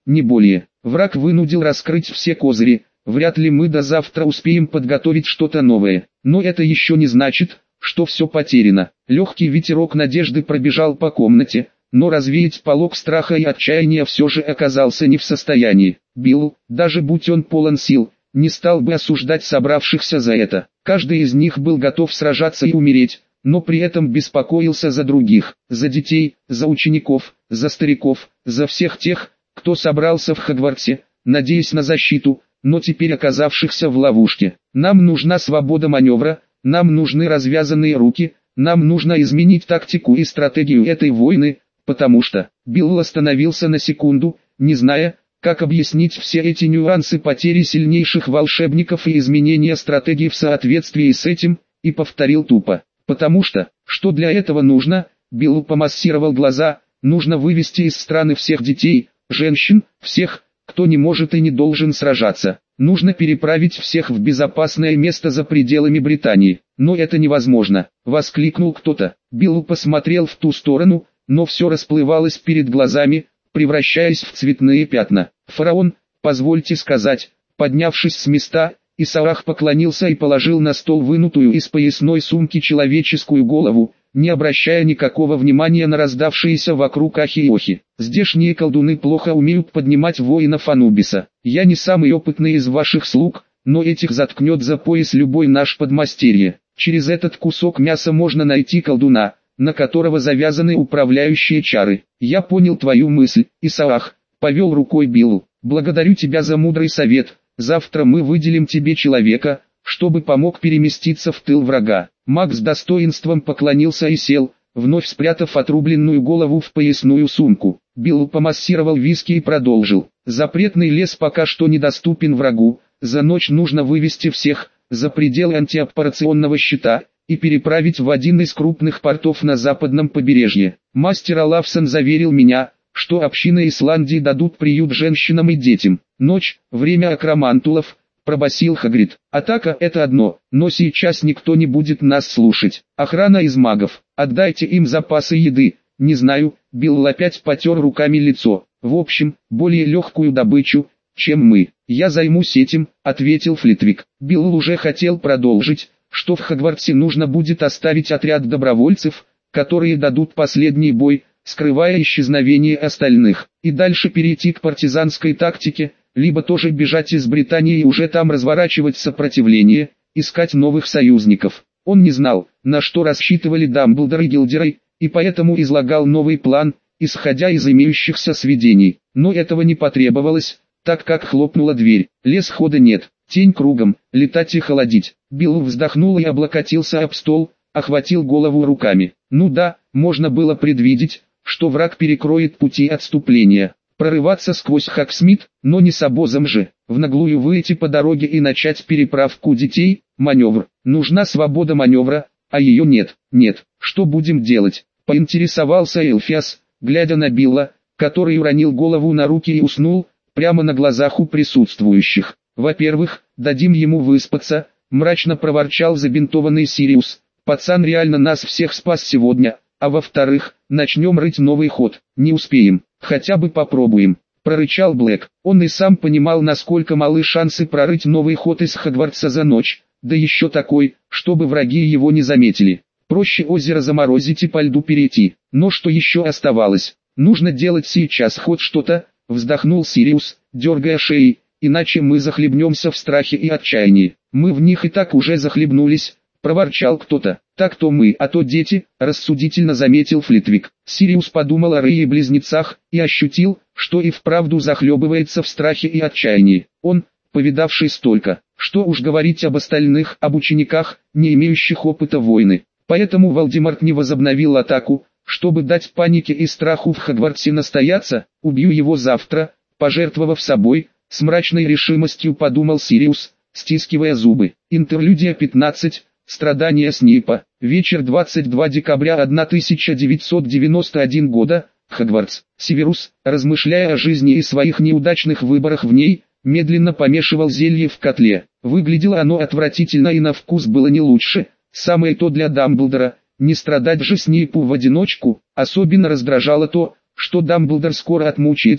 не более. Враг вынудил раскрыть все козыри, вряд ли мы до завтра успеем подготовить что-то новое. Но это еще не значит, что все потеряно. Легкий ветерок надежды пробежал по комнате, но развеять полог страха и отчаяния все же оказался не в состоянии. Билл, даже будь он полон сил, не стал бы осуждать собравшихся за это. Каждый из них был готов сражаться и умереть, но при этом беспокоился за других, за детей, за учеников, за стариков, за всех тех, кто собрался в Хогвартсе, надеясь на защиту, но теперь оказавшихся в ловушке. Нам нужна свобода маневра, нам нужны развязанные руки, нам нужно изменить тактику и стратегию этой войны, потому что... Билл остановился на секунду, не зная, как объяснить все эти нюансы потери сильнейших волшебников и изменения стратегии в соответствии с этим, и повторил тупо. Потому что, что для этого нужно, Билл помассировал глаза, нужно вывести из страны всех детей, женщин, всех, кто не может и не должен сражаться. Нужно переправить всех в безопасное место за пределами Британии. Но это невозможно, воскликнул кто-то. Билл посмотрел в ту сторону, но все расплывалось перед глазами, превращаясь в цветные пятна. Фараон, позвольте сказать, поднявшись с места, Исаах поклонился и положил на стол вынутую из поясной сумки человеческую голову, не обращая никакого внимания на раздавшиеся вокруг ахи и охи. Здешние колдуны плохо умеют поднимать воинов Анубиса. Я не самый опытный из ваших слуг, но этих заткнет за пояс любой наш подмастерье. Через этот кусок мяса можно найти колдуна, на которого завязаны управляющие чары. Я понял твою мысль, Исаах, повел рукой Биллу. Благодарю тебя за мудрый совет. Завтра мы выделим тебе человека, чтобы помог переместиться в тыл врага. Маг с достоинством поклонился и сел, вновь спрятав отрубленную голову в поясную сумку. Билл помассировал виски и продолжил. Запретный лес пока что недоступен врагу, за ночь нужно вывести всех за пределы антиоперационного щита и переправить в один из крупных портов на западном побережье. Мастер Олафсон заверил меня, что общины Исландии дадут приют женщинам и детям. Ночь, время акромантулов, пробасил Хагрид. Атака — это одно, но сейчас никто не будет нас слушать. Охрана из магов, отдайте им запасы еды. Не знаю, Билл опять потер руками лицо. В общем, более легкую добычу, чем мы. Я займусь этим, ответил Флитвик. Билл уже хотел продолжить, что в Хогвартсе нужно будет оставить отряд добровольцев, которые дадут последний бой, скрывая исчезновение остальных, и дальше перейти к партизанской тактике, либо тоже бежать из Британии и уже там разворачивать сопротивление, искать новых союзников. Он не знал, на что рассчитывали Дамблдор и Гилдерой, и поэтому излагал новый план, исходя из имеющихся сведений. Но этого не потребовалось, так как хлопнула дверь. Лес хода нет, тень кругом, летать и холодить. Билл вздохнул и облокотился об стол, охватил голову руками. Ну да, можно было предвидеть, что враг перекроет пути отступления, прорываться сквозь Хоксмит, но не с обозом же, в наглую выйти по дороге и начать переправку детей, маневр. Нужна свобода маневра, а ее нет. Нет, что будем делать? Поинтересовался Элфиас, глядя на Билла, который уронил голову на руки и уснул, прямо на глазах у присутствующих. Во-первых, дадим ему выспаться, мрачно проворчал забинтованный Сириус. Пацан реально нас всех спас сегодня. А во-вторых, начнем рыть новый ход. Не успеем, хотя бы попробуем, прорычал Блэк. Он и сам понимал, насколько малы шансы прорыть новый ход из Хогвартса за ночь, да еще такой, чтобы враги его не заметили. Проще озеро заморозить и по льду перейти. Но что еще оставалось? Нужно делать сейчас хоть что-то, вздохнул Сириус, дергая шеей, иначе мы захлебнемся в страхе и отчаянии. Мы в них и так уже захлебнулись, проворчал кто-то. Так то мы, а то дети, рассудительно заметил Флитвик. Сириус подумал о Рэе и близнецах, и ощутил, что и вправду захлебывается в страхе и отчаянии. Он, повидавший столько, что уж говорить об остальных, об учениках, не имеющих опыта войны. Поэтому Волдеморт не возобновил атаку, чтобы дать панике и страху в Хогвартсе настояться. Убью его завтра, пожертвовав собой, с мрачной решимостью подумал Сириус, стискивая зубы. Интерлюдия пятнадцать. Страдания Снейпа. Вечер двадцать второго декабря тысяча девятьсот девяносто первого года. Хогвартс. Северус, размышляя о жизни и своих неудачных выборах в ней, медленно помешивал зелье в котле. Выглядело оно отвратительно и на вкус было не лучше. Самое то для Дамблдора. Не страдать же Снейпу в одиночку. Особенно раздражало то, что Дамблдор скоро отмучается,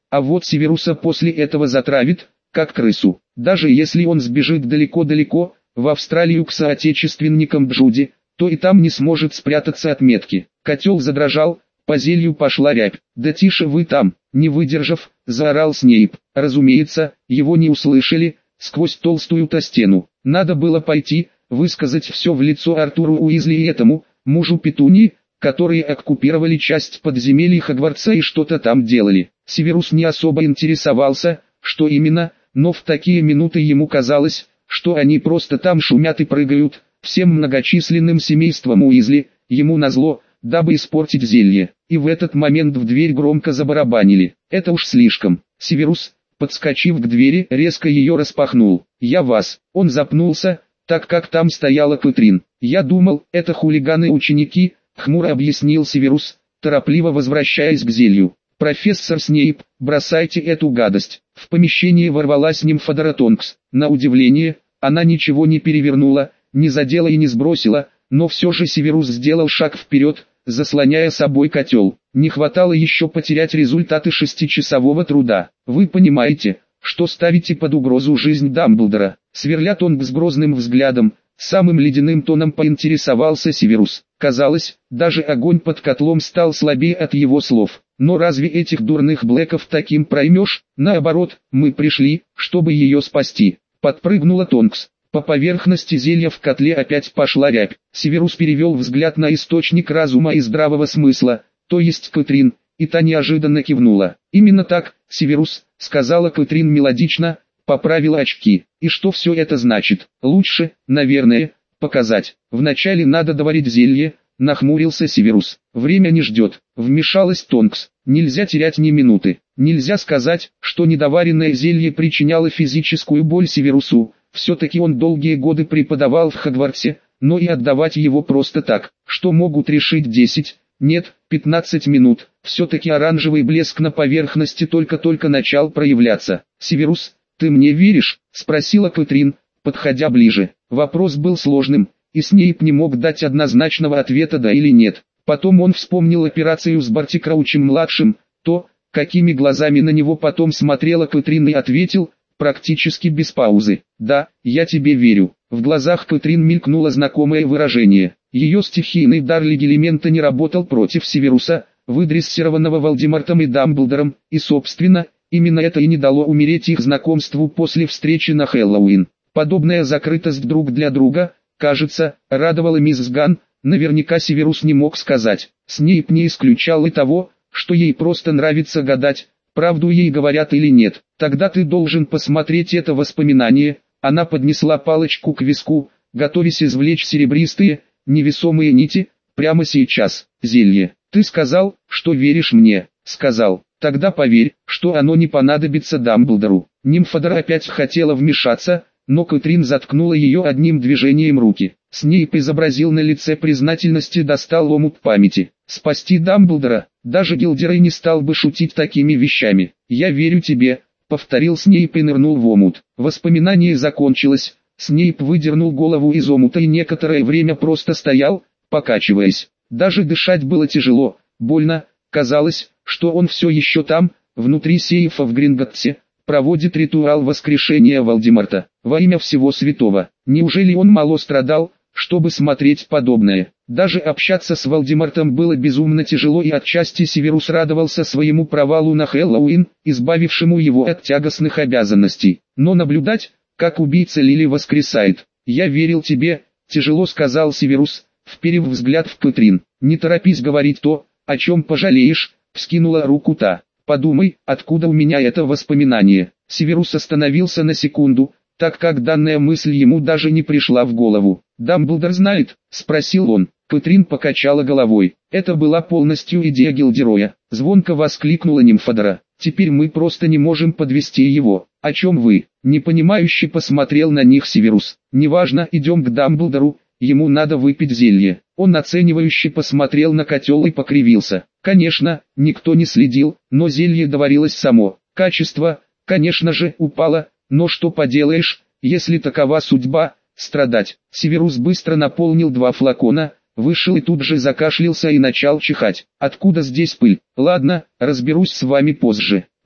А вот Северуса после этого затравит, как крысу. Даже если он сбежит далеко-далеко, в Австралию к соотечественникам Джуди, то и там не сможет спрятаться от метки. Котел задрожал, по зелью пошла рябь. «Да тише вы там!» Не выдержав, заорал Снейп. Разумеется, его не услышали, сквозь толстую-то стену. Надо было пойти, высказать все в лицо Артуру Уизли и этому, мужу Петуньи, которые оккупировали часть подземелий Хогвартса и что-то там делали. Северус не особо интересовался, что именно, но в такие минуты ему казалось, что они просто там шумят и прыгают, всем многочисленным семейством Уизли, ему назло, дабы испортить зелье. И в этот момент в дверь громко забарабанили. Это уж слишком. Северус, подскочив к двери, резко ее распахнул. «Я вас». Он запнулся, так как там стояла Кэтрин. «Я думал, это хулиганы-ученики», хмуро объяснил Северус, торопливо возвращаясь к зелью. «Профессор Снейп, бросайте эту гадость». В помещение ворвалась нимфа Тонкс. На удивление, она ничего не перевернула, не задела и не сбросила, но все же Северус сделал шаг вперед, заслоняя собой котел. Не хватало еще потерять результаты шестичасового труда. «Вы понимаете, что ставите под угрозу жизнь Дамблдора?» Сверля Тонкс грозным взглядом, самым ледяным тоном поинтересовался Северус. Казалось, даже огонь под котлом стал слабее от его слов. «Но разве этих дурных Блэков таким проймешь? Наоборот, мы пришли, чтобы ее спасти». Подпрыгнула Тонкс. По поверхности зелья в котле опять пошла рябь. Северус перевел взгляд на источник разума и здравого смысла, то есть Кэтрин, и та неожиданно кивнула. «Именно так, Северус», — сказала Кэтрин мелодично, поправила очки. «И что все это значит? Лучше, наверное, показать. Вначале надо доварить зелье», — нахмурился Северус. «Время не ждет», — вмешалась Тонкс. «Нельзя терять ни минуты. Нельзя сказать, что недоваренное зелье причиняло физическую боль Северусу. Все-таки он долгие годы преподавал в Хогвартсе, но и отдавать его просто так, что могут решить десять, нет, пятнадцать минут. Все-таки оранжевый блеск на поверхности только-только начал проявляться. «Северус, ты мне веришь?» — спросила Кэтрин, подходя ближе. Вопрос был сложным, и Снейп не мог дать однозначного ответа «да» или «нет». Потом он вспомнил операцию с Барти Краучем-младшим, то, какими глазами на него потом смотрела Кэтрин, и ответил, практически без паузы: «Да, я тебе верю». В глазах Кэтрин мелькнуло знакомое выражение. Ее стихийный дар легилимента не работал против Северуса, выдрессированного Волдемортом и Дамблдором, и собственно, именно это и не дало умереть их знакомству после встречи на Хэллоуин. Подобная закрытость друг для друга, кажется, радовала мисс Ган. Наверняка Северус не мог сказать. Снейп не исключал и того, что ей просто нравится гадать, правду ей говорят или нет. «Тогда ты должен посмотреть это воспоминание». Она поднесла палочку к виску, готовясь извлечь серебристые, невесомые нити, прямо сейчас. «Зелье. Ты сказал, что веришь мне». «Сказал. Тогда поверь, что оно не понадобится Дамблдору». Нимфодор опять хотела вмешаться, но Кэтрин заткнула ее одним движением руки. Снейп изобразил на лице признательность и достал омут памяти. «Спасти Дамблдора? Даже Гилдерой не стал бы шутить такими вещами. Я верю тебе», — повторил Снейп и нырнул в омут. Воспоминание закончилось. Снейп выдернул голову из омута и некоторое время просто стоял, покачиваясь. Даже дышать было тяжело, больно. Казалось, что он все еще там, внутри сейфа в Гринготтсе, проводит ритуал воскрешения Волдеморта. Во имя всего святого. Неужели он мало страдал, чтобы смотреть подобное? Даже общаться с Волдемортом было безумно тяжело, и отчасти Северус радовался своему провалу на Хэллоуин, избавившему его от тягостных обязанностей. Но наблюдать, как убийца Лили воскресает. «Я верил тебе», — тяжело сказал Северус, вперев взгляд в Кэтрин. «Не торопись говорить то, о чем пожалеешь», — вскинула руку та. «Подумай, откуда у меня это воспоминание». Северус остановился на секунду, так как данная мысль ему даже не пришла в голову. «Дамблдор знает?» — спросил он. Кэтрин покачала головой. «Это была полностью идея Гилдероя», — звонко воскликнула Нимфодора. «Теперь мы просто не можем подвести его». «О чем вы?» — непонимающе посмотрел на них Северус. «Неважно, идем к Дамблдору, ему надо выпить зелье». Он оценивающе посмотрел на котел и покривился. Конечно, никто не следил, но зелье доварилось само. Качество, конечно же, упало, но что поделаешь, если такова судьба, страдать. Северус быстро наполнил два флакона, вышел и тут же закашлялся и начал чихать. «Откуда здесь пыль? Ладно, разберусь с вами позже».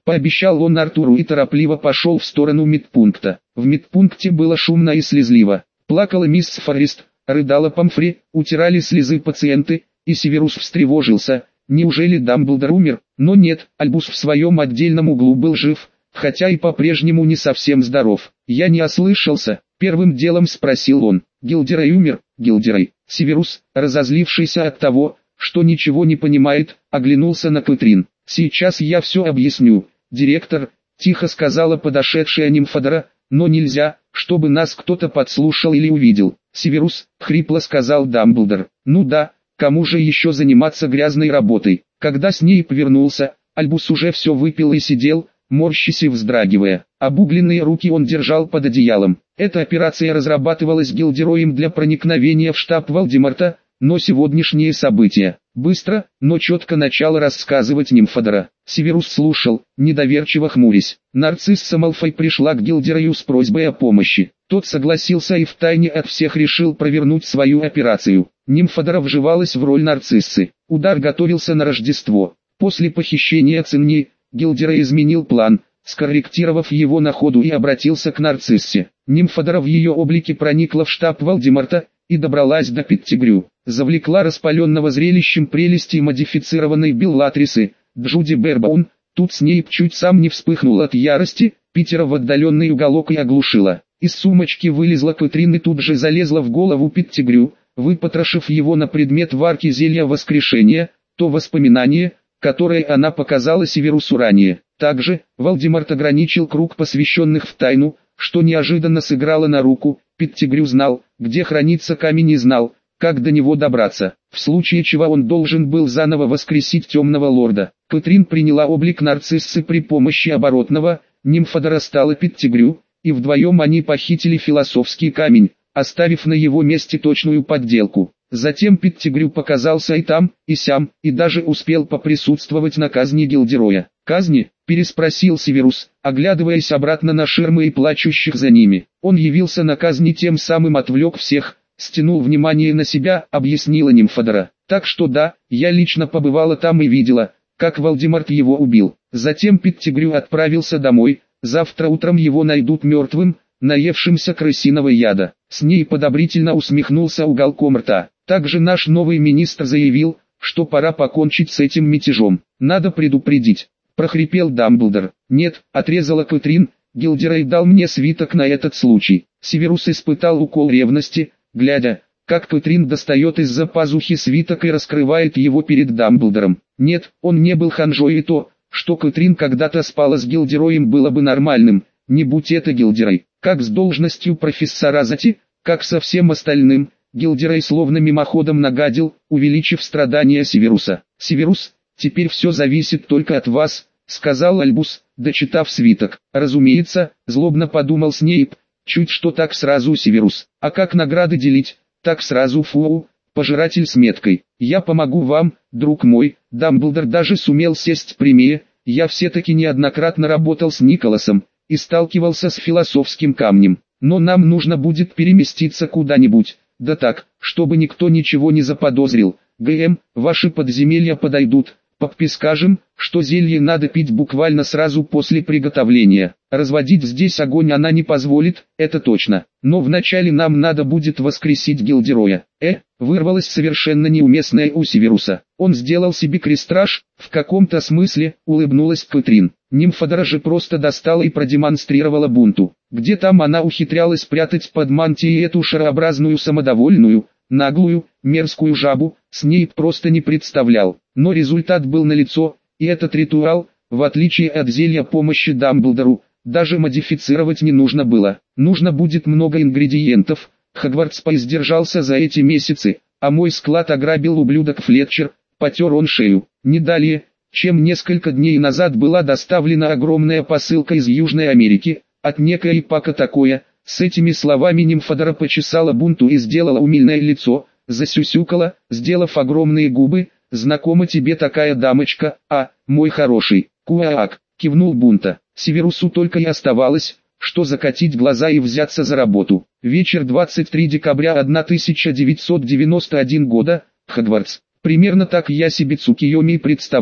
Пообещал он Артуру и торопливо пошел в сторону медпункта. В медпункте было шумно и слезливо. Плакала мисс Форест, рыдала Помфри, утирали слезы пациенты, и Северус встревожился. Неужели Дамблдор умер? Но нет, Альбус в своем отдельном углу был жив, хотя и по-прежнему не совсем здоров. «Я не ослышался», — первым делом спросил он. «Гилдерой умер, Гилдерой». Северус, разозлившийся от того, что ничего не понимает, оглянулся на Кэтрин. «Сейчас я все объясню, директор», — тихо сказала подошедшая Нимфодора, «но нельзя, чтобы нас кто-то подслушал или увидел». «Северус», — хрипло сказал Дамблдор. «Ну да, кому же еще заниматься грязной работой?» Когда Снейп вернулся, Альбус уже все выпил и сидел, морщась и вздрагивая. Обугленные руки он держал под одеялом. Эта операция разрабатывалась Гилдероем для проникновения в штаб Волдеморта, но сегодняшние события быстро, но четко начало рассказывать Нимфодора. Северус слушал, недоверчиво хмурясь. Нарцисса Малфой пришла к Гилдерою с просьбой о помощи. Тот согласился и втайне от всех решил провернуть свою операцию. Нимфодора вживалась в роль нарциссы. Удар готовился на Рождество. После похищения Цинни, Гилдера изменил план, скорректировав его на ходу и обратился к нарциссе. Нимфодора в ее облике проникла в штаб Волдеморта и добралась до Петтигрю. Завлекла распаленного зрелищем прелести модифицированной Беллатрисы, Джуди Бербаун. Тут Снейп чуть сам не вспыхнул от ярости, Питера в отдаленный уголок и оглушила. Из сумочки вылезла Кэтрин и тут же залезла в голову Петтигрю, выпотрошив его на предмет варки зелья воскрешения, то воспоминание, которое она показала Северусу ранее. Также, Волдеморт ограничил круг посвященных в тайну, что неожиданно сыграло на руку. Петтигрю знал, где хранится камень и знал, как до него добраться, в случае чего он должен был заново воскресить темного лорда. Кэтрин приняла облик нарциссы при помощи оборотного, Нимфодора стала Петтигрю, и вдвоем они похитили философский камень, оставив на его месте точную подделку. Затем Петтигрю показался и там, и сям, и даже успел поприсутствовать на казни Гилдероя. «Казни?» – переспросил Северус, оглядываясь обратно на ширмы и плачущих за ними. Он явился на казни, тем самым отвлек всех, стянул внимание на себя, объяснила Нимфодора. «Так что да, я лично побывала там и видела, как Волдеморт его убил». Затем Петтигрю отправился домой, завтра утром его найдут мертвым, наевшимся крысиного яда. Снейп подобрительно усмехнулся уголком рта. Также наш новый министр заявил, что пора покончить с этим мятежом. «Надо предупредить», — прохрипел Дамблдор. «Нет», — отрезала Кэтрин, — «Гилдерой дал мне свиток на этот случай». Северус испытал укол ревности, глядя, как Кэтрин достает из-за пазухи свиток и раскрывает его перед Дамблдором. Нет, он не был ханжой, и то, что Кэтрин когда-то спала с Гилдероем, было бы нормальным, не будь это Гилдерой. Как с должностью профессора Зати, как со всем остальным, Гилдерой словно мимоходом нагадил, увеличив страдания Северуса. «Северус, теперь все зависит только от вас», — сказал Альбус, дочитав свиток. «Разумеется», — злобно подумал Снейп, чуть что так сразу Северус. «А как награды делить, так сразу фу, пожиратель с меткой. Я помогу вам, друг мой». Дамблдор даже сумел сесть прямее. «Я все-таки неоднократно работал с Николасом и сталкивался с философским камнем, но нам нужно будет переместиться куда-нибудь, да так, чтобы никто ничего не заподозрил. ГМ, ваши подземелья подойдут. Поппи скажем, что зелье надо пить буквально сразу после приготовления. Разводить здесь огонь она не позволит, это точно. Но вначале нам надо будет воскресить Гилдероя». Э, вырвалось совершенно неуместное у Северуса. Он сделал себе крестраж, в каком-то смысле, улыбнулась Кэтрин. Нимфодора же просто достала и продемонстрировала бунту. Где там она ухитрялась прятать под мантией эту шарообразную самодовольную, наглую, мерзкую жабу, Снейп просто не представлял. Но результат был налицо, и этот ритуал, в отличие от зелья помощи Дамблдору, даже модифицировать не нужно было. Нужно будет много ингредиентов. Хогвартс поиздержался за эти месяцы, а мой склад ограбил ублюдок Флетчер, потер он шею. Не далее, чем несколько дней назад была доставлена огромная посылка из Южной Америки, от некой Пака такое. С этими словами Нимфодора почесала бунту и сделала умильное лицо, засюсюкала, сделав огромные губы. «Знакома тебе такая дамочка, а, мой хороший?» «Куаак», кивнул бунта. Северусу только и оставалось, что закатить глаза и взяться за работу. Вечер двадцать третьего декабря тысяча девятьсот девяносто первого года, Хогвартс. Примерно так я себе Цукиоми представлял,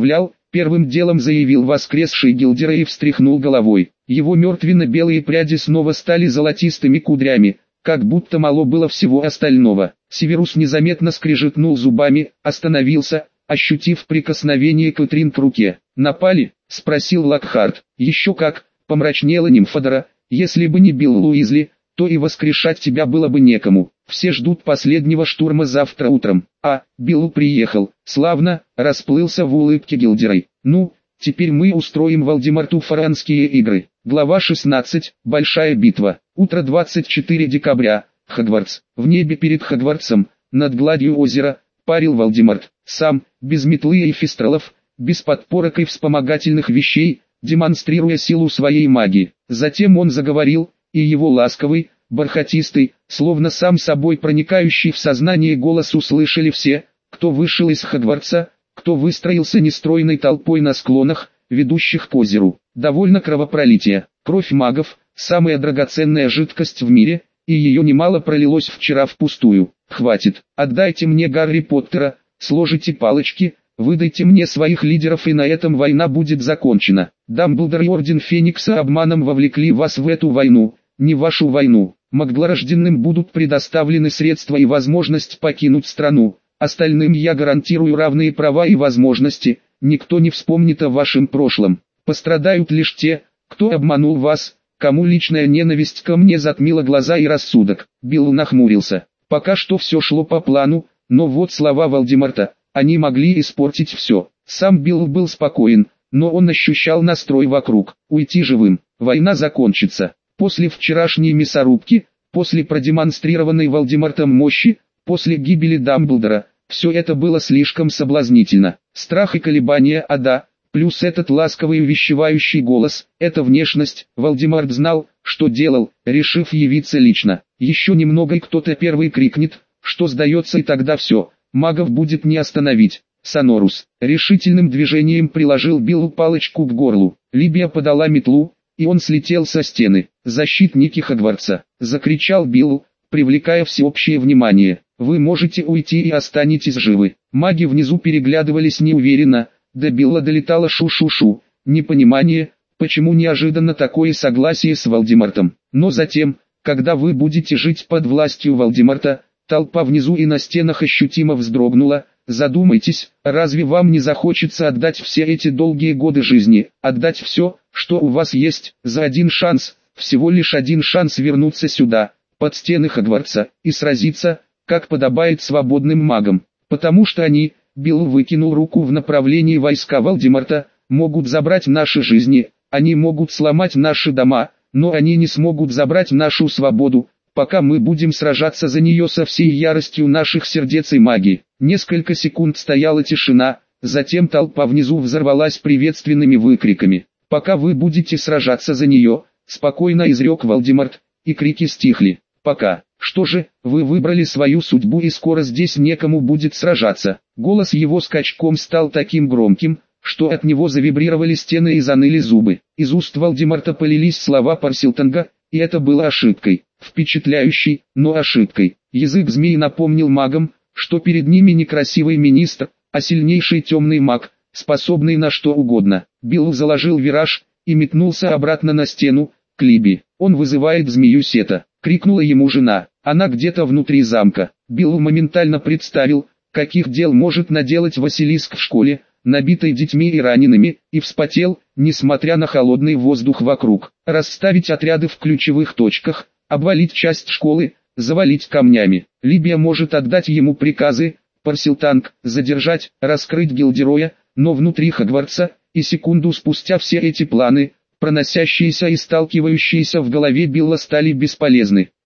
Первым делом заявил воскресший Гилдерей и встряхнул головой. Его мертвенно-белые пряди снова стали золотистыми кудрями, как будто мало было всего остального. Северус незаметно скрежетнул зубами, остановился, ощутив прикосновение Кэтрин к руке. «Напали?» — спросил Локхарт. «Еще как!» — помрачнела Нимфодора. «Если бы не Билл Уизли, то и воскрешать тебя было бы некому. Все ждут последнего штурма завтра утром». «А, Билл приехал. Славно!» — расплылся в улыбке Гилдерей. «Ну, теперь мы устроим Волдеморту фаранские игры». Глава шестнадцать. Большая битва. Утро двадцать четвёртого декабря. Хогвартс. В небе перед Хогвартсом, над гладью озера, парил Волдеморт. Сам, без метлы и фистралов, без подпорок и вспомогательных вещей, демонстрируя силу своей магии. Затем он заговорил, и его ласковый, бархатистый, словно сам собой проникающий в сознание голос услышали все, кто вышел из Хогвартса, кто выстроился нестройной толпой на склонах, ведущих к озеру. Довольно кровопролития. Кровь магов – самая драгоценная жидкость в мире, и ее немало пролилось вчера впустую. Хватит, отдайте мне Гарри Поттера, сложите палочки, выдайте мне своих лидеров, и на этом война будет закончена. Дамблдор и Орден Феникса обманом вовлекли вас в эту войну, не вашу войну. Маглорожденным будут предоставлены средства и возможность покинуть страну. Остальным я гарантирую равные права и возможности, никто не вспомнит о вашем прошлом. Пострадают лишь те, кто обманул вас, кому личная ненависть ко мне затмила глаза и рассудок. Билл нахмурился. Пока что все шло по плану, но вот слова Волдеморта, они могли испортить все. Сам Билл был спокоен, но он ощущал настрой вокруг. Уйти живым, война закончится. После вчерашней мясорубки, после продемонстрированной Волдемортом мощи, после гибели Дамблдора, все это было слишком соблазнительно. Страх и колебания ада, плюс этот ласковый увещевающий голос, эта внешность. Волдеморт знал, что делал, решив явиться лично. Еще немного и кто-то первый крикнет, что сдается, и тогда все, магов будет не остановить. Сонорус решительным движением приложил Биллу палочку к горлу. Либия подала метлу, и он слетел со стены. «Защитники Хогвартса!» — закричал Билл, привлекая всеобщее внимание. «Вы можете уйти и останетесь живы». Маги внизу переглядывались неуверенно, до Билла долетало шу-шу-шу, непонимание, почему неожиданно такое согласие с Волдемортом. Но затем, когда вы будете жить под властью Волдеморта, толпа внизу и на стенах ощутимо вздрогнула. Задумайтесь, разве вам не захочется отдать все эти долгие годы жизни, отдать все, что у вас есть, за один шанс, всего лишь один шанс вернуться сюда, под стены Хогвартса, и сразиться, как подобает свободным магам, потому что они, Билл выкинул руку в направлении войска Волдеморта, могут забрать наши жизни, они могут сломать наши дома, но они не смогут забрать нашу свободу, пока мы будем сражаться за нее со всей яростью наших сердец и магии. Несколько секунд стояла тишина, затем толпа внизу взорвалась приветственными выкриками. «Пока вы будете сражаться за нее», — спокойно изрек Волдеморт, и крики стихли. «Пока. Что же, вы выбрали свою судьбу, и скоро здесь некому будет сражаться». Голос его скачком стал таким громким, что от него завибрировали стены и заныли зубы. Из уст Волдеморта полились слова Парселтонга, и это было ошибкой, впечатляющей, но ошибкой. Язык змеи напомнил магам, что перед ними не красивый министр, а сильнейший темный маг, способный на что угодно. Билл заложил вираж и метнулся обратно на стену, к Либби. «Он вызывает змею Сета», — крикнула ему жена. «Она где-то внутри замка». Билл моментально представил, каких дел может наделать Василиск в школе, набитой детьми и ранеными, и вспотел, несмотря на холодный воздух вокруг. Расставить отряды в ключевых точках, обвалить часть школы, завалить камнями. Либия может отдать ему приказы, Парселтанг, задержать, раскрыть Гилдероя, но внутри Хогвартса, и секунду спустя все эти планы, проносящиеся и сталкивающиеся в голове Билла, стали бесполезны.